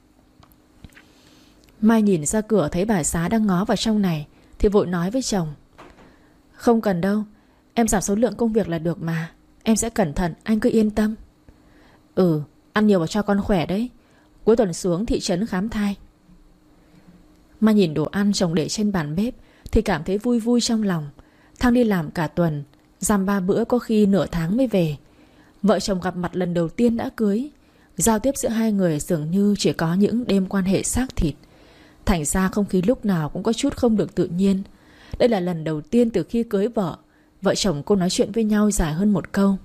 Speaker 1: Mai nhìn ra cửa thấy bà Xá đang ngó vào trong này thì vội nói với chồng: Không cần đâu, em giảm số lượng công việc là được mà. Em sẽ cẩn thận, anh cứ yên tâm. Ừ, ăn nhiều vào cho con khỏe đấy. Cuối tuần xuống thị trấn khám thai. Mai nhìn đồ ăn chồng để trên bàn bếp thì cảm thấy vui vui trong lòng. Thằng đi làm cả tuần, dăm ba bữa có khi nửa tháng mới về. Vợ chồng gặp mặt lần đầu tiên đã cưới. Giao tiếp giữa hai người dường như chỉ có những đêm quan hệ xác thịt. Thành ra không khí lúc nào cũng có chút không được tự nhiên. Đây là lần đầu tiên từ khi cưới vợ, vợ chồng cô nói chuyện với nhau dài hơn một câu.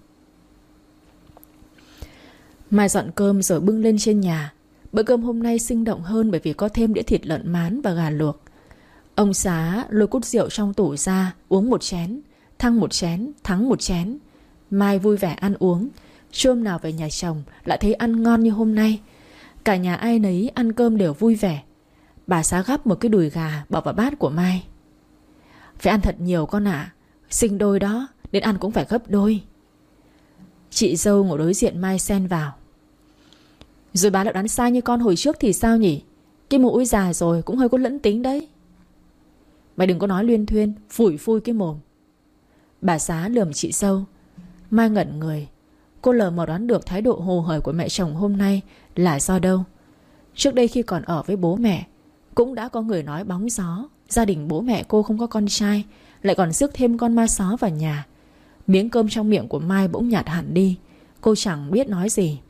Speaker 1: Mai dọn cơm rồi bưng lên trên nhà. Bữa cơm hôm nay sinh động hơn bởi vì có thêm đĩa thịt lợn mán và gà luộc. Ông Xá lôi cút rượu trong tủ ra, uống một chén, Thăng một chén, Thắng một chén. Mai vui vẻ ăn uống. Hôm nào về nhà chồng lại thấy ăn ngon như hôm nay. Cả nhà ai nấy ăn cơm đều vui vẻ. Bà Xá gắp một cái đùi gà bỏ vào bát của Mai. Phải ăn thật nhiều con ạ, à. Sinh đôi đó nên ăn cũng phải gấp đôi. Chị dâu ngồi đối diện Mai xen vào: Rồi bà lại đoán sai như con hồi trước thì sao nhỉ? Cái mũi già rồi cũng hơi có lẫn tính đấy. Mày đừng có nói luyên thuyên, phủi phui cái mồm. Bà Xá lườm chị dâu. Mai ngẩn người. Cô lờ mờ đoán được thái độ hồ hởi của mẹ chồng hôm nay là do đâu. Trước đây khi còn ở với bố mẹ cũng đã có người nói bóng gió gia đình bố mẹ cô không có con trai, lại còn rước thêm con ma só vào nhà. Miếng cơm trong miệng của Mai bỗng nhạt hẳn đi. Cô chẳng biết nói gì.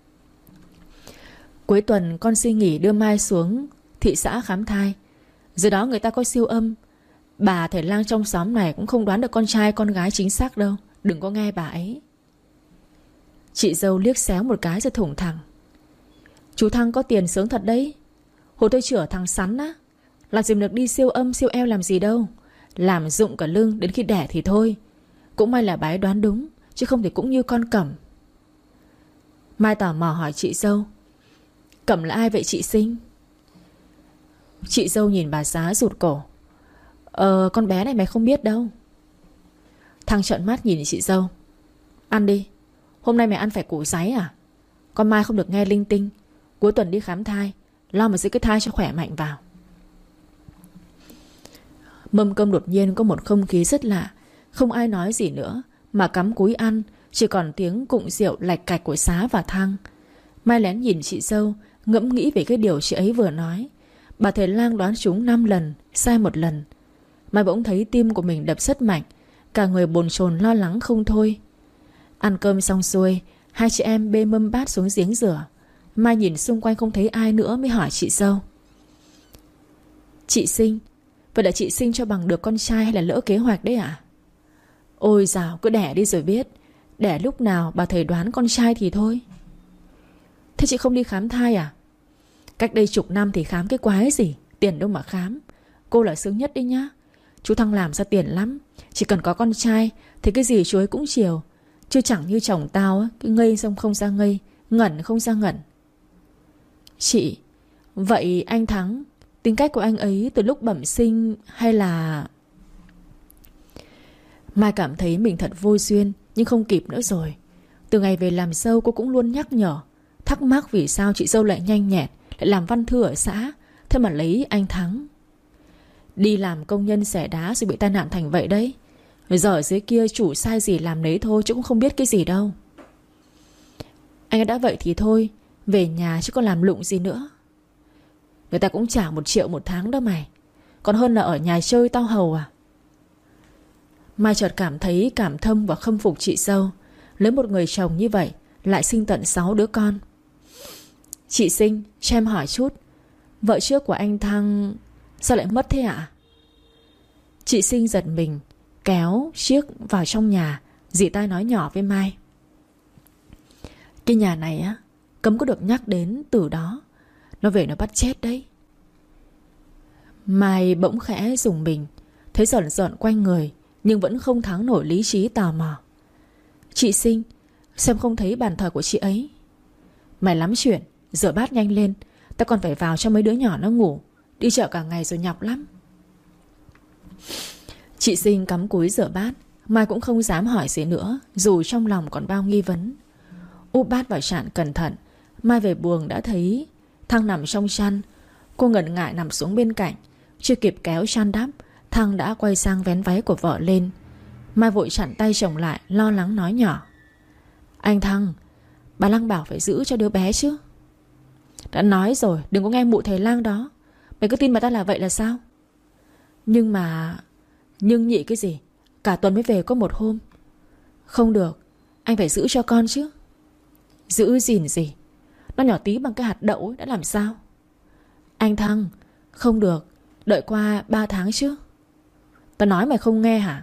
Speaker 1: Cuối tuần con xin nghỉ đưa Mai xuống thị xã khám thai. Giờ đó người ta có siêu âm. Bà thầy lang trong xóm này cũng không đoán được con trai con gái chính xác đâu. Đừng có nghe bà ấy. Chị dâu liếc xéo một cái rồi thủng thẳng: Chú Thăng có tiền sướng thật đấy. Hồi tôi chữa thằng Sắn á, làm gì được đi siêu âm siêu eo làm gì đâu. Làm rụng cả lưng đến khi đẻ thì thôi. Cũng may là bà ấy đoán đúng, chứ không thì cũng như con Cẩm. Mai tò mò hỏi chị dâu: Cẩm là ai vậy chị Sinh? Chị dâu nhìn bà Xá rụt cổ: Ờ con bé này mày không biết đâu. Thằng trợn mắt nhìn chị dâu: Ăn đi, hôm nay mày ăn phải củ giấy à? Con Mai không được nghe linh tinh. Cuối tuần đi khám thai, lo mà giữ cái thai cho khỏe mạnh vào. Mâm cơm đột nhiên có một không khí rất lạ. Không ai nói gì nữa mà cắm cúi ăn. Chỉ còn tiếng cụng rượu lạch cạch của Xá và Thăng. Mai lén nhìn chị dâu, ngẫm nghĩ về cái điều chị ấy vừa nói. Bà thầy lang đoán trúng năm lần, sai một lần. Mai bỗng thấy tim của mình đập rất mạnh. Cả người bồn chồn lo lắng không thôi. Ăn cơm xong xuôi, hai chị em bê mâm bát xuống giếng rửa. Mai nhìn xung quanh không thấy ai nữa mới hỏi chị dâu: Chị Sinh, vậy là chị sinh cho bằng được con trai hay là lỡ kế hoạch đấy ạ? À? Ôi dào, cứ đẻ đi rồi biết. Đẻ lúc nào bà thầy đoán con trai thì thôi. Thế chị không đi khám thai à? Cách đây chục năm thì khám cái quái gì, tiền đâu mà khám. Cô là sướng nhất đấy nhá. Chú Thăng làm ra tiền lắm. Chỉ cần có con trai thì cái gì chú ấy cũng chiều. Chứ chẳng như chồng tao á, cứ ngây xong không ra ngây, ngẩn không ra ngẩn. Chị, vậy anh Thắng, tính cách của anh ấy từ lúc bẩm sinh hay là... Mai cảm thấy mình thật vô duyên, nhưng không kịp nữa rồi. Từ ngày về làm dâu cô cũng luôn nhắc nhở, thắc mắc vì sao chị dâu lại nhanh nhẹn, lại làm văn thư ở xã, thế mà lấy anh Thắng. Đi làm công nhân xẻ đá rồi bị tai nạn thành vậy đấy. Giờ ở dưới kia chủ sai gì làm nấy thôi, chứ cũng không biết cái gì đâu. Anh đã vậy thì thôi, về nhà chứ có làm lụng gì nữa. Người ta cũng trả một triệu một tháng đó mày, còn hơn là ở nhà chơi tao hầu à. Mai chợt cảm thấy cảm thông và khâm phục chị dâu. Lấy một người chồng như vậy lại sinh tận sáu đứa con. Chị Sinh, cho em hỏi chút, vợ trước của anh Thăng sao lại mất thế ạ? Chị Sinh giật mình, kéo chiếc vào trong nhà, dì tai nói nhỏ với Mai. Cái nhà này á, cấm có được nhắc đến từ đó. Nó về nó bắt chết đấy. Mai bỗng khẽ rùng mình, thấy rợn rợn quanh người, nhưng vẫn không thắng nổi lý trí tò mò. Chị Sinh, xem không thấy bàn thờ của chị ấy. Mày lắm chuyện, rửa bát nhanh lên, ta còn phải vào cho mấy đứa nhỏ nó ngủ. Đi chợ cả ngày rồi nhọc lắm. Chị Sinh cắm cúi rửa bát. Mai cũng không dám hỏi gì nữa, dù trong lòng còn bao nghi vấn. Úp bát vào chạn cẩn thận. Mai về buồng đã thấy Thăng nằm trong chăn. Cô ngần ngại nằm xuống bên cạnh. Chưa kịp kéo chăn đắp, Thăng đã quay sang vén váy của vợ lên. Mai vội chặn tay chồng lại, lo lắng nói nhỏ. Anh Thăng, bà Lăng bảo phải giữ cho đứa bé chứ. Đã nói rồi, đừng có nghe mụ thầy lang đó. Mày cứ tin bà ta là vậy là sao? Nhưng mà... Nhưng nhị cái gì? Cả tuần mới về có một hôm. Không được, anh phải giữ cho con chứ. Giữ gìn gì? Nó nhỏ tí bằng cái hạt đậu ấy, đã làm sao? Anh Thăng, không được, đợi qua ba tháng chứ. Tao nói mày không nghe hả?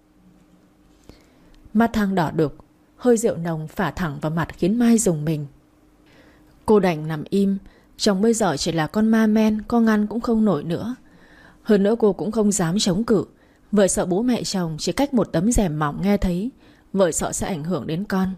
Speaker 1: Mắt Thăng đỏ đục, hơi rượu nồng phả thẳng vào mặt khiến Mai rùng mình. Cô đành nằm im. Chồng bây giờ chỉ là con ma men, có ngăn cũng không nổi nữa. Hơn nữa cô cũng không dám chống cự. Vợ sợ bố mẹ chồng chỉ cách một tấm rèm mỏng nghe thấy. Vợ sợ sẽ ảnh hưởng đến con.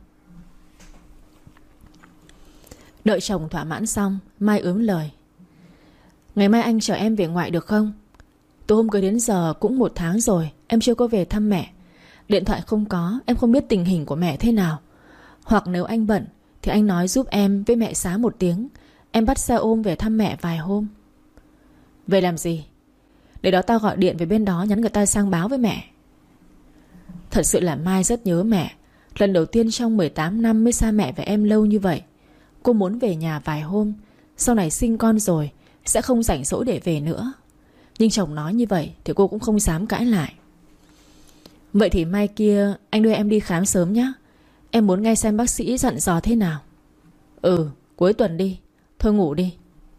Speaker 1: Đợi chồng thỏa mãn xong, Mai ướm lời. Ngày mai anh chở em về ngoại được không? Từ hôm cưới đến giờ cũng một tháng rồi, em chưa có về thăm mẹ. Điện thoại không có, em không biết tình hình của mẹ thế nào. Hoặc nếu anh bận thì anh nói giúp em với mẹ Xá một tiếng, em bắt xe ôm về thăm mẹ vài hôm. Về làm gì? Để đó tao gọi điện về bên đó, nhắn người ta sang báo với mẹ. Thật sự là Mai rất nhớ mẹ. Lần đầu tiên trong mười tám năm mới xa mẹ và em lâu như vậy. Cô muốn về nhà vài hôm. Sau này sinh con rồi sẽ không rảnh rỗi để về nữa. Nhưng chồng nói như vậy thì cô cũng không dám cãi lại. Vậy thì mai kia anh đưa em đi khám sớm nhé. Em muốn nghe xem bác sĩ dặn dò thế nào. Ừ, cuối tuần đi. Thôi ngủ đi.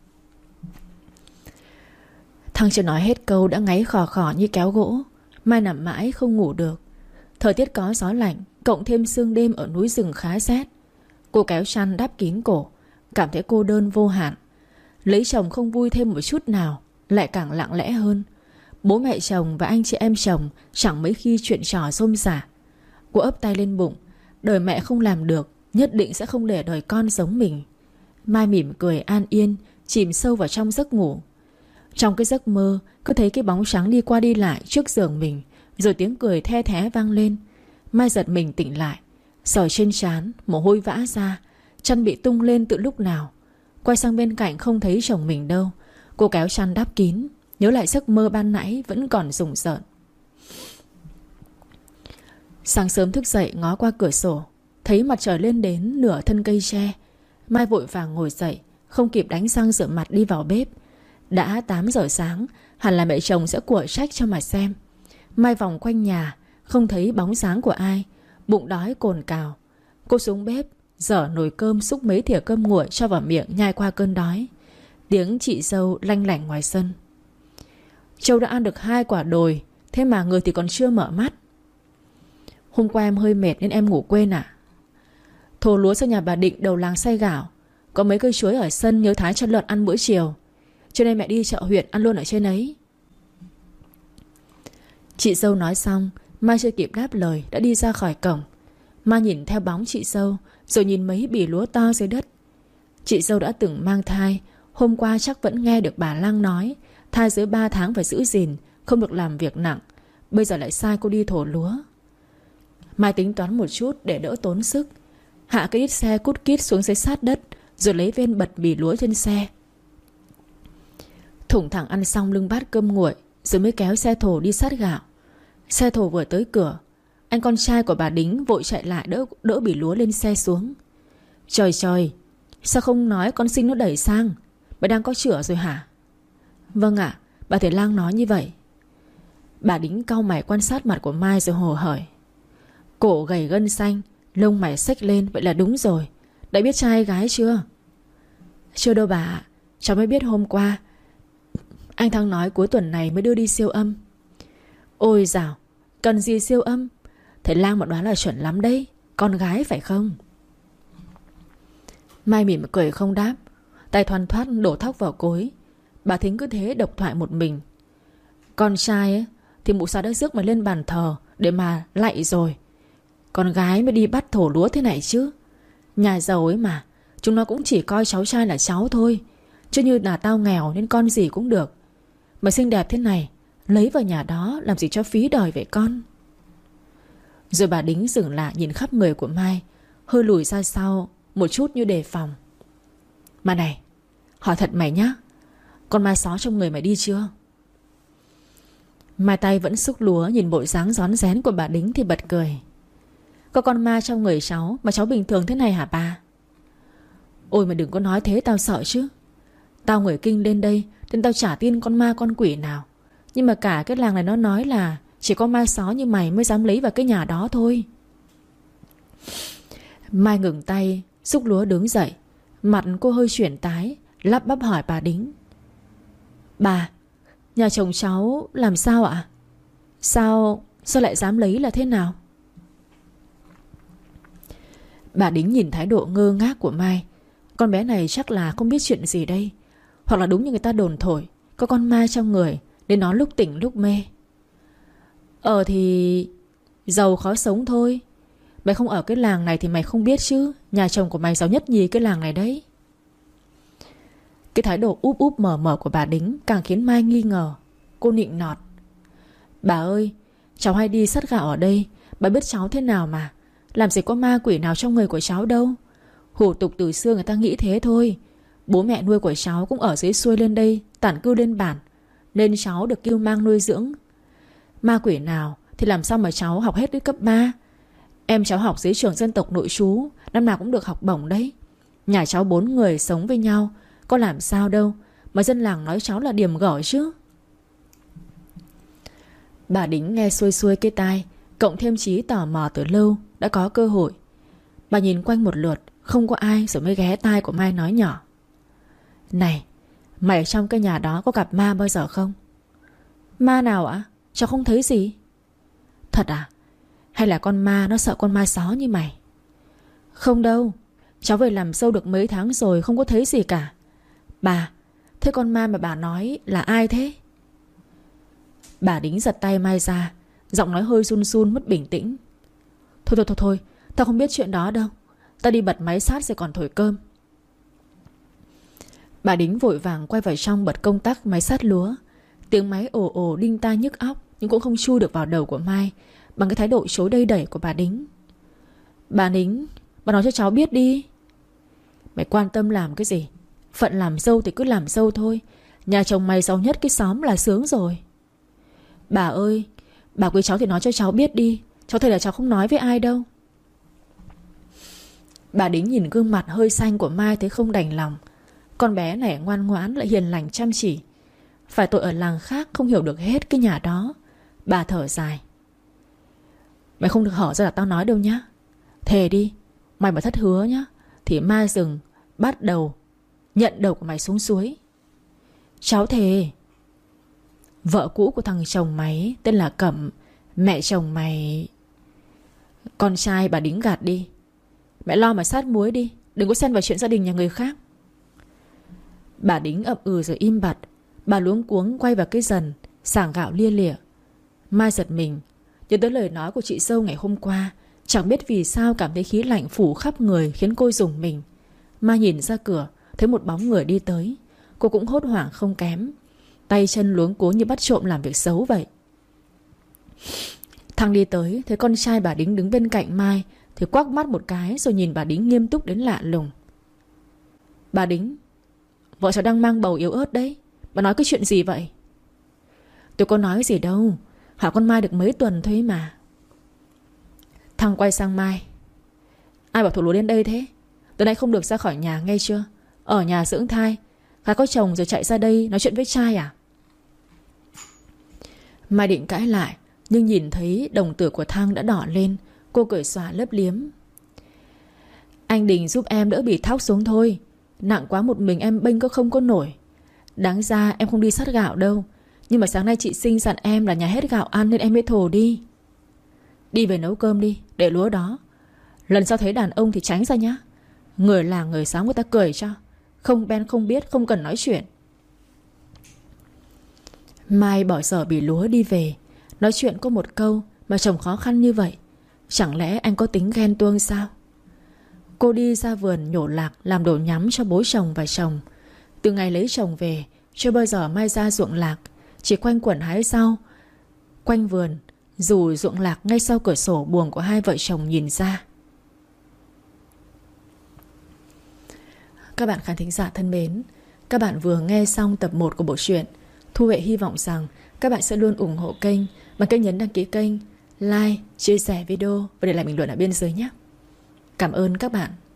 Speaker 1: Thăng chưa nói hết câu đã ngáy khò khò như kéo gỗ. Mai nằm mãi không ngủ được. Thời tiết có gió lạnh, cộng thêm sương đêm ở núi rừng khá rét. Cô kéo chăn đắp kín cổ, cảm thấy cô đơn vô hạn. Lấy chồng không vui thêm một chút nào, lại càng lặng lẽ hơn. Bố mẹ chồng và anh chị em chồng chẳng mấy khi chuyện trò rôm rả. Cô ấp tay lên bụng. Đời mẹ không làm được, nhất định sẽ không để đời con giống mình. Mai mỉm cười an yên, chìm sâu vào trong giấc ngủ. Trong cái giấc mơ, cứ thấy cái bóng trắng đi qua đi lại trước giường mình, rồi tiếng cười the thé vang lên. Mai giật mình tỉnh lại, sờ trên trán, mồ hôi vã ra, chăn bị tung lên từ lúc nào. Quay sang bên cạnh không thấy chồng mình đâu. Cô kéo chăn đắp kín, nhớ lại giấc mơ ban nãy vẫn còn rùng rợn. Sáng sớm thức dậy ngó qua cửa sổ, thấy mặt trời lên đến nửa thân cây tre. Mai vội vàng ngồi dậy, không kịp đánh răng rửa mặt đi vào bếp. Đã tám giờ sáng, hẳn là mẹ chồng sẽ của trách cho mà xem. Mai vòng quanh nhà, không thấy bóng dáng của ai. Bụng đói cồn cào. Cô xuống bếp, dở nồi cơm xúc mấy thìa cơm nguội cho vào miệng nhai qua cơn đói. Tiếng chị dâu lanh lảnh ngoài sân. Châu đã ăn được hai quả đồi, thế mà người thì còn chưa mở mắt. Hôm qua em hơi mệt nên em ngủ quên à? Thồ lúa sang nhà bà Định đầu làng xay gạo. Có mấy cây chuối ở sân nhớ thái cho lợn ăn bữa chiều. Cho nên mẹ đi chợ huyện ăn luôn ở trên ấy. Chị dâu nói xong, Mai chưa kịp đáp lời đã đi ra khỏi cổng. Mai nhìn theo bóng chị dâu, rồi nhìn mấy bì lúa to dưới đất. Chị dâu đã từng mang thai. Hôm qua chắc vẫn nghe được bà Lăng nói thai dưới ba tháng phải giữ gìn, không được làm việc nặng. Bây giờ lại sai cô đi thổ lúa. Mai tính toán một chút để đỡ tốn sức, hạ cái ít xe cút kít xuống dưới sát đất, rồi lấy ven bật bì lúa trên xe. Thủng thẳng ăn xong lưng bát cơm nguội, rồi mới kéo xe thổ đi sát gạo. Xe thồ vừa tới cửa, anh con trai của bà Đính vội chạy lại đỡ, đỡ bỉ lúa lên xe xuống. Trời trời, sao không nói con xin nó đẩy sang? Bà đang có chữa rồi hả? Vâng ạ, bà thầy lang nói như vậy. Bà Đính cau mày quan sát mặt của Mai rồi hồ hởi. Cổ gầy gân xanh, lông mày xếch lên. Vậy là đúng rồi. Đã biết trai gái chưa? Chưa đâu bà, cháu mới biết hôm qua. Anh Thăng nói cuối tuần này mới đưa đi siêu âm. Ôi dào, cần gì siêu âm? Thầy lang mà đoán là chuẩn lắm đấy. Con gái phải không? Mai mỉm cười không đáp, tay thoăn thoắt đổ thóc vào cối. Bà Thính cứ thế độc thoại một mình. Con trai ấy thì mụ sao đã rước mà lên bàn thờ để mà lạy rồi. Con gái mới đi bắt thổ lúa thế này chứ. Nhà giàu ấy mà, chúng nó cũng chỉ coi cháu trai là cháu thôi. Chứ như là tao nghèo nên con gì cũng được. Mà xinh đẹp thế này, lấy vào nhà đó làm gì cho phí đời vậy con. Rồi bà Đính dừng lại nhìn khắp người của Mai, hơi lùi ra sau một chút như đề phòng. Mà này, hỏi thật mày nhá, con ma só trong người mày đi chưa? Mai tay vẫn xúc lúa nhìn bộ dáng rón rén của bà Đính thì bật cười. Có con ma trong người cháu mà cháu bình thường thế này hả bà? Ôi mà đừng có nói thế, tao sợ chứ. Tao người kinh lên đây nên tao chả tin con ma con quỷ nào. Nhưng mà cả cái làng này nó nói là chỉ có ma só như mày mới dám lấy vào cái nhà đó thôi. Mai ngừng tay, xúc lúa đứng dậy. Mặt cô hơi chuyển tái, lắp bắp hỏi bà Đính. Bà, nhà chồng cháu làm sao ạ? Sao, sao lại dám lấy là thế nào? Bà Đính nhìn thái độ ngơ ngác của Mai. Con bé này chắc là không biết chuyện gì đây. Hoặc là đúng như người ta đồn thổi, có con ma trong người nên nó lúc tỉnh lúc mê. Ờ thì giàu khó sống thôi. Mày không ở cái làng này thì mày không biết chứ. Nhà chồng của mày giàu nhất nhì cái làng này đấy. Cái thái độ úp úp mở mở của bà Đính càng khiến Mai nghi ngờ. Cô nịnh nọt. Bà ơi, cháu hay đi sắt gạo ở đây. Bà biết cháu thế nào mà. Làm gì có ma quỷ nào trong người của cháu đâu. Hủ tục từ xưa người ta nghĩ thế thôi. Bố mẹ nuôi của cháu cũng ở dưới xuôi lên đây tản cư lên bản, nên cháu được kêu mang nuôi dưỡng. Ma quỷ nào thì làm sao mà cháu học hết đến cấp ba. Em cháu học dưới trường dân tộc nội trú, năm nào cũng được học bổng đấy. Nhà cháu bốn người sống với nhau, có làm sao đâu mà dân làng nói cháu là điềm gở chứ. Bà Đính nghe xuôi xuôi cái tai, cộng thêm trí tò mò từ lâu, đã có cơ hội. Bà nhìn quanh một lượt, không có ai rồi mới ghé tai của Mai nói nhỏ. Này, mày ở trong cái nhà đó có gặp ma bao giờ không? Ma nào ạ? Cháu không thấy gì. Thật à? Hay là con ma nó sợ con ma só như mày? Không đâu, cháu về làm dâu được mấy tháng rồi, không có thấy gì cả. Bà, thế con ma mà bà nói là ai thế? Bà Đính giật tay Mai ra, giọng nói hơi run run mất bình tĩnh. Thôi thôi thôi thôi, tao không biết chuyện đó đâu. Tao đi bật máy sát rồi còn thổi cơm. Bà Đính vội vàng quay vào trong bật công tắc máy sát lúa. Tiếng máy ồ ồ đinh tai nhức óc, nhưng cũng không chui được vào đầu của Mai bằng cái thái độ chối đây đẩy của bà Đính. Bà Đính, bà nói cho cháu biết đi. Mày quan tâm làm cái gì? Phận làm dâu thì cứ làm dâu thôi. Nhà chồng mày giàu nhất cái xóm là sướng rồi. Bà ơi, bà quý cháu thì nói cho cháu biết đi. Cháu thấy là cháu không nói với ai đâu. Bà Đính nhìn gương mặt hơi xanh của Mai thấy không đành lòng. Con bé này ngoan ngoãn lại hiền lành chăm chỉ. Phải tội ở làng khác không hiểu được hết cái nhà đó. Bà thở dài. Mày không được hở ra là tao nói đâu nhá. Thề đi, mày mà thất hứa nhá thì ma rừng bắt đầu nhận đầu của mày xuống suối. Cháu thề. Vợ cũ của thằng chồng mày tên là Cẩm. Mẹ chồng mày... Con trai bà Đính gạt đi. Mẹ lo mà sát muối đi, đừng có xen vào chuyện gia đình nhà người khác. Bà Đính ậm ừ rồi im bặt. Bà luống cuống quay vào cái dần sảng gạo lia lịa. Mai giật mình nhớ tới lời nói của chị dâu ngày hôm qua. Chẳng biết vì sao cảm thấy khí lạnh phủ khắp người khiến cô rùng mình. Mai nhìn ra cửa thấy một bóng người đi tới. Cô cũng hốt hoảng không kém, tay chân luống cuống như bắt trộm làm việc xấu vậy. Thằng đi tới thấy con trai bà Đính đứng bên cạnh Mai thì quắc mắt một cái rồi nhìn bà Đính nghiêm túc đến lạ lùng. Bà Đính, vợ cháu đang mang bầu yếu ớt đấy. Bà nói cái chuyện gì vậy? Tôi có nói gì đâu. Hỏi con Mai được mấy tuần thôi mà. Thăng quay sang Mai: Ai bảo thổ lúa đến đây thế? Từ nay không được ra khỏi nhà nghe chưa? Ở nhà dưỡng thai, gái có chồng rồi chạy ra đây nói chuyện với trai à? Mai định cãi lại, nhưng nhìn thấy đồng tử của Thăng đã đỏ lên. Cô cười xòa lấp liếm: Anh Đình giúp em đỡ bị thóc xuống thôi. Nặng quá một mình em bênh có không có nổi. Đáng ra em không đi sát gạo đâu, nhưng mà sáng nay chị Sinh dặn em là nhà hết gạo ăn nên em mới thổ đi. Đi về nấu cơm đi, để lúa đó. Lần sau thấy đàn ông thì tránh ra nhá. Người làng người xóm người ta cười cho. Không ben không biết, không cần nói chuyện. Mai bỏ dở bì lúa đi về. Nói chuyện có một câu mà chồng khó khăn như vậy. Chẳng lẽ anh có tính ghen tuông sao? Cô đi ra vườn nhổ lạc làm đồ nhắm cho bố chồng và chồng. Từ ngày lấy chồng về, chưa bao giờ Mai ra ruộng lạc. Chỉ quanh quẩn hái rau quanh vườn, dù ruộng lạc ngay sau cửa sổ buồng của hai vợ chồng nhìn ra. Các bạn khán thính giả thân mến, các bạn vừa nghe xong tập một của bộ truyện. Thu Huệ hy vọng rằng các bạn sẽ luôn ủng hộ kênh bằng cách nhấn đăng ký kênh, like, chia sẻ video và để lại bình luận ở bên dưới nhé. Cảm ơn các bạn.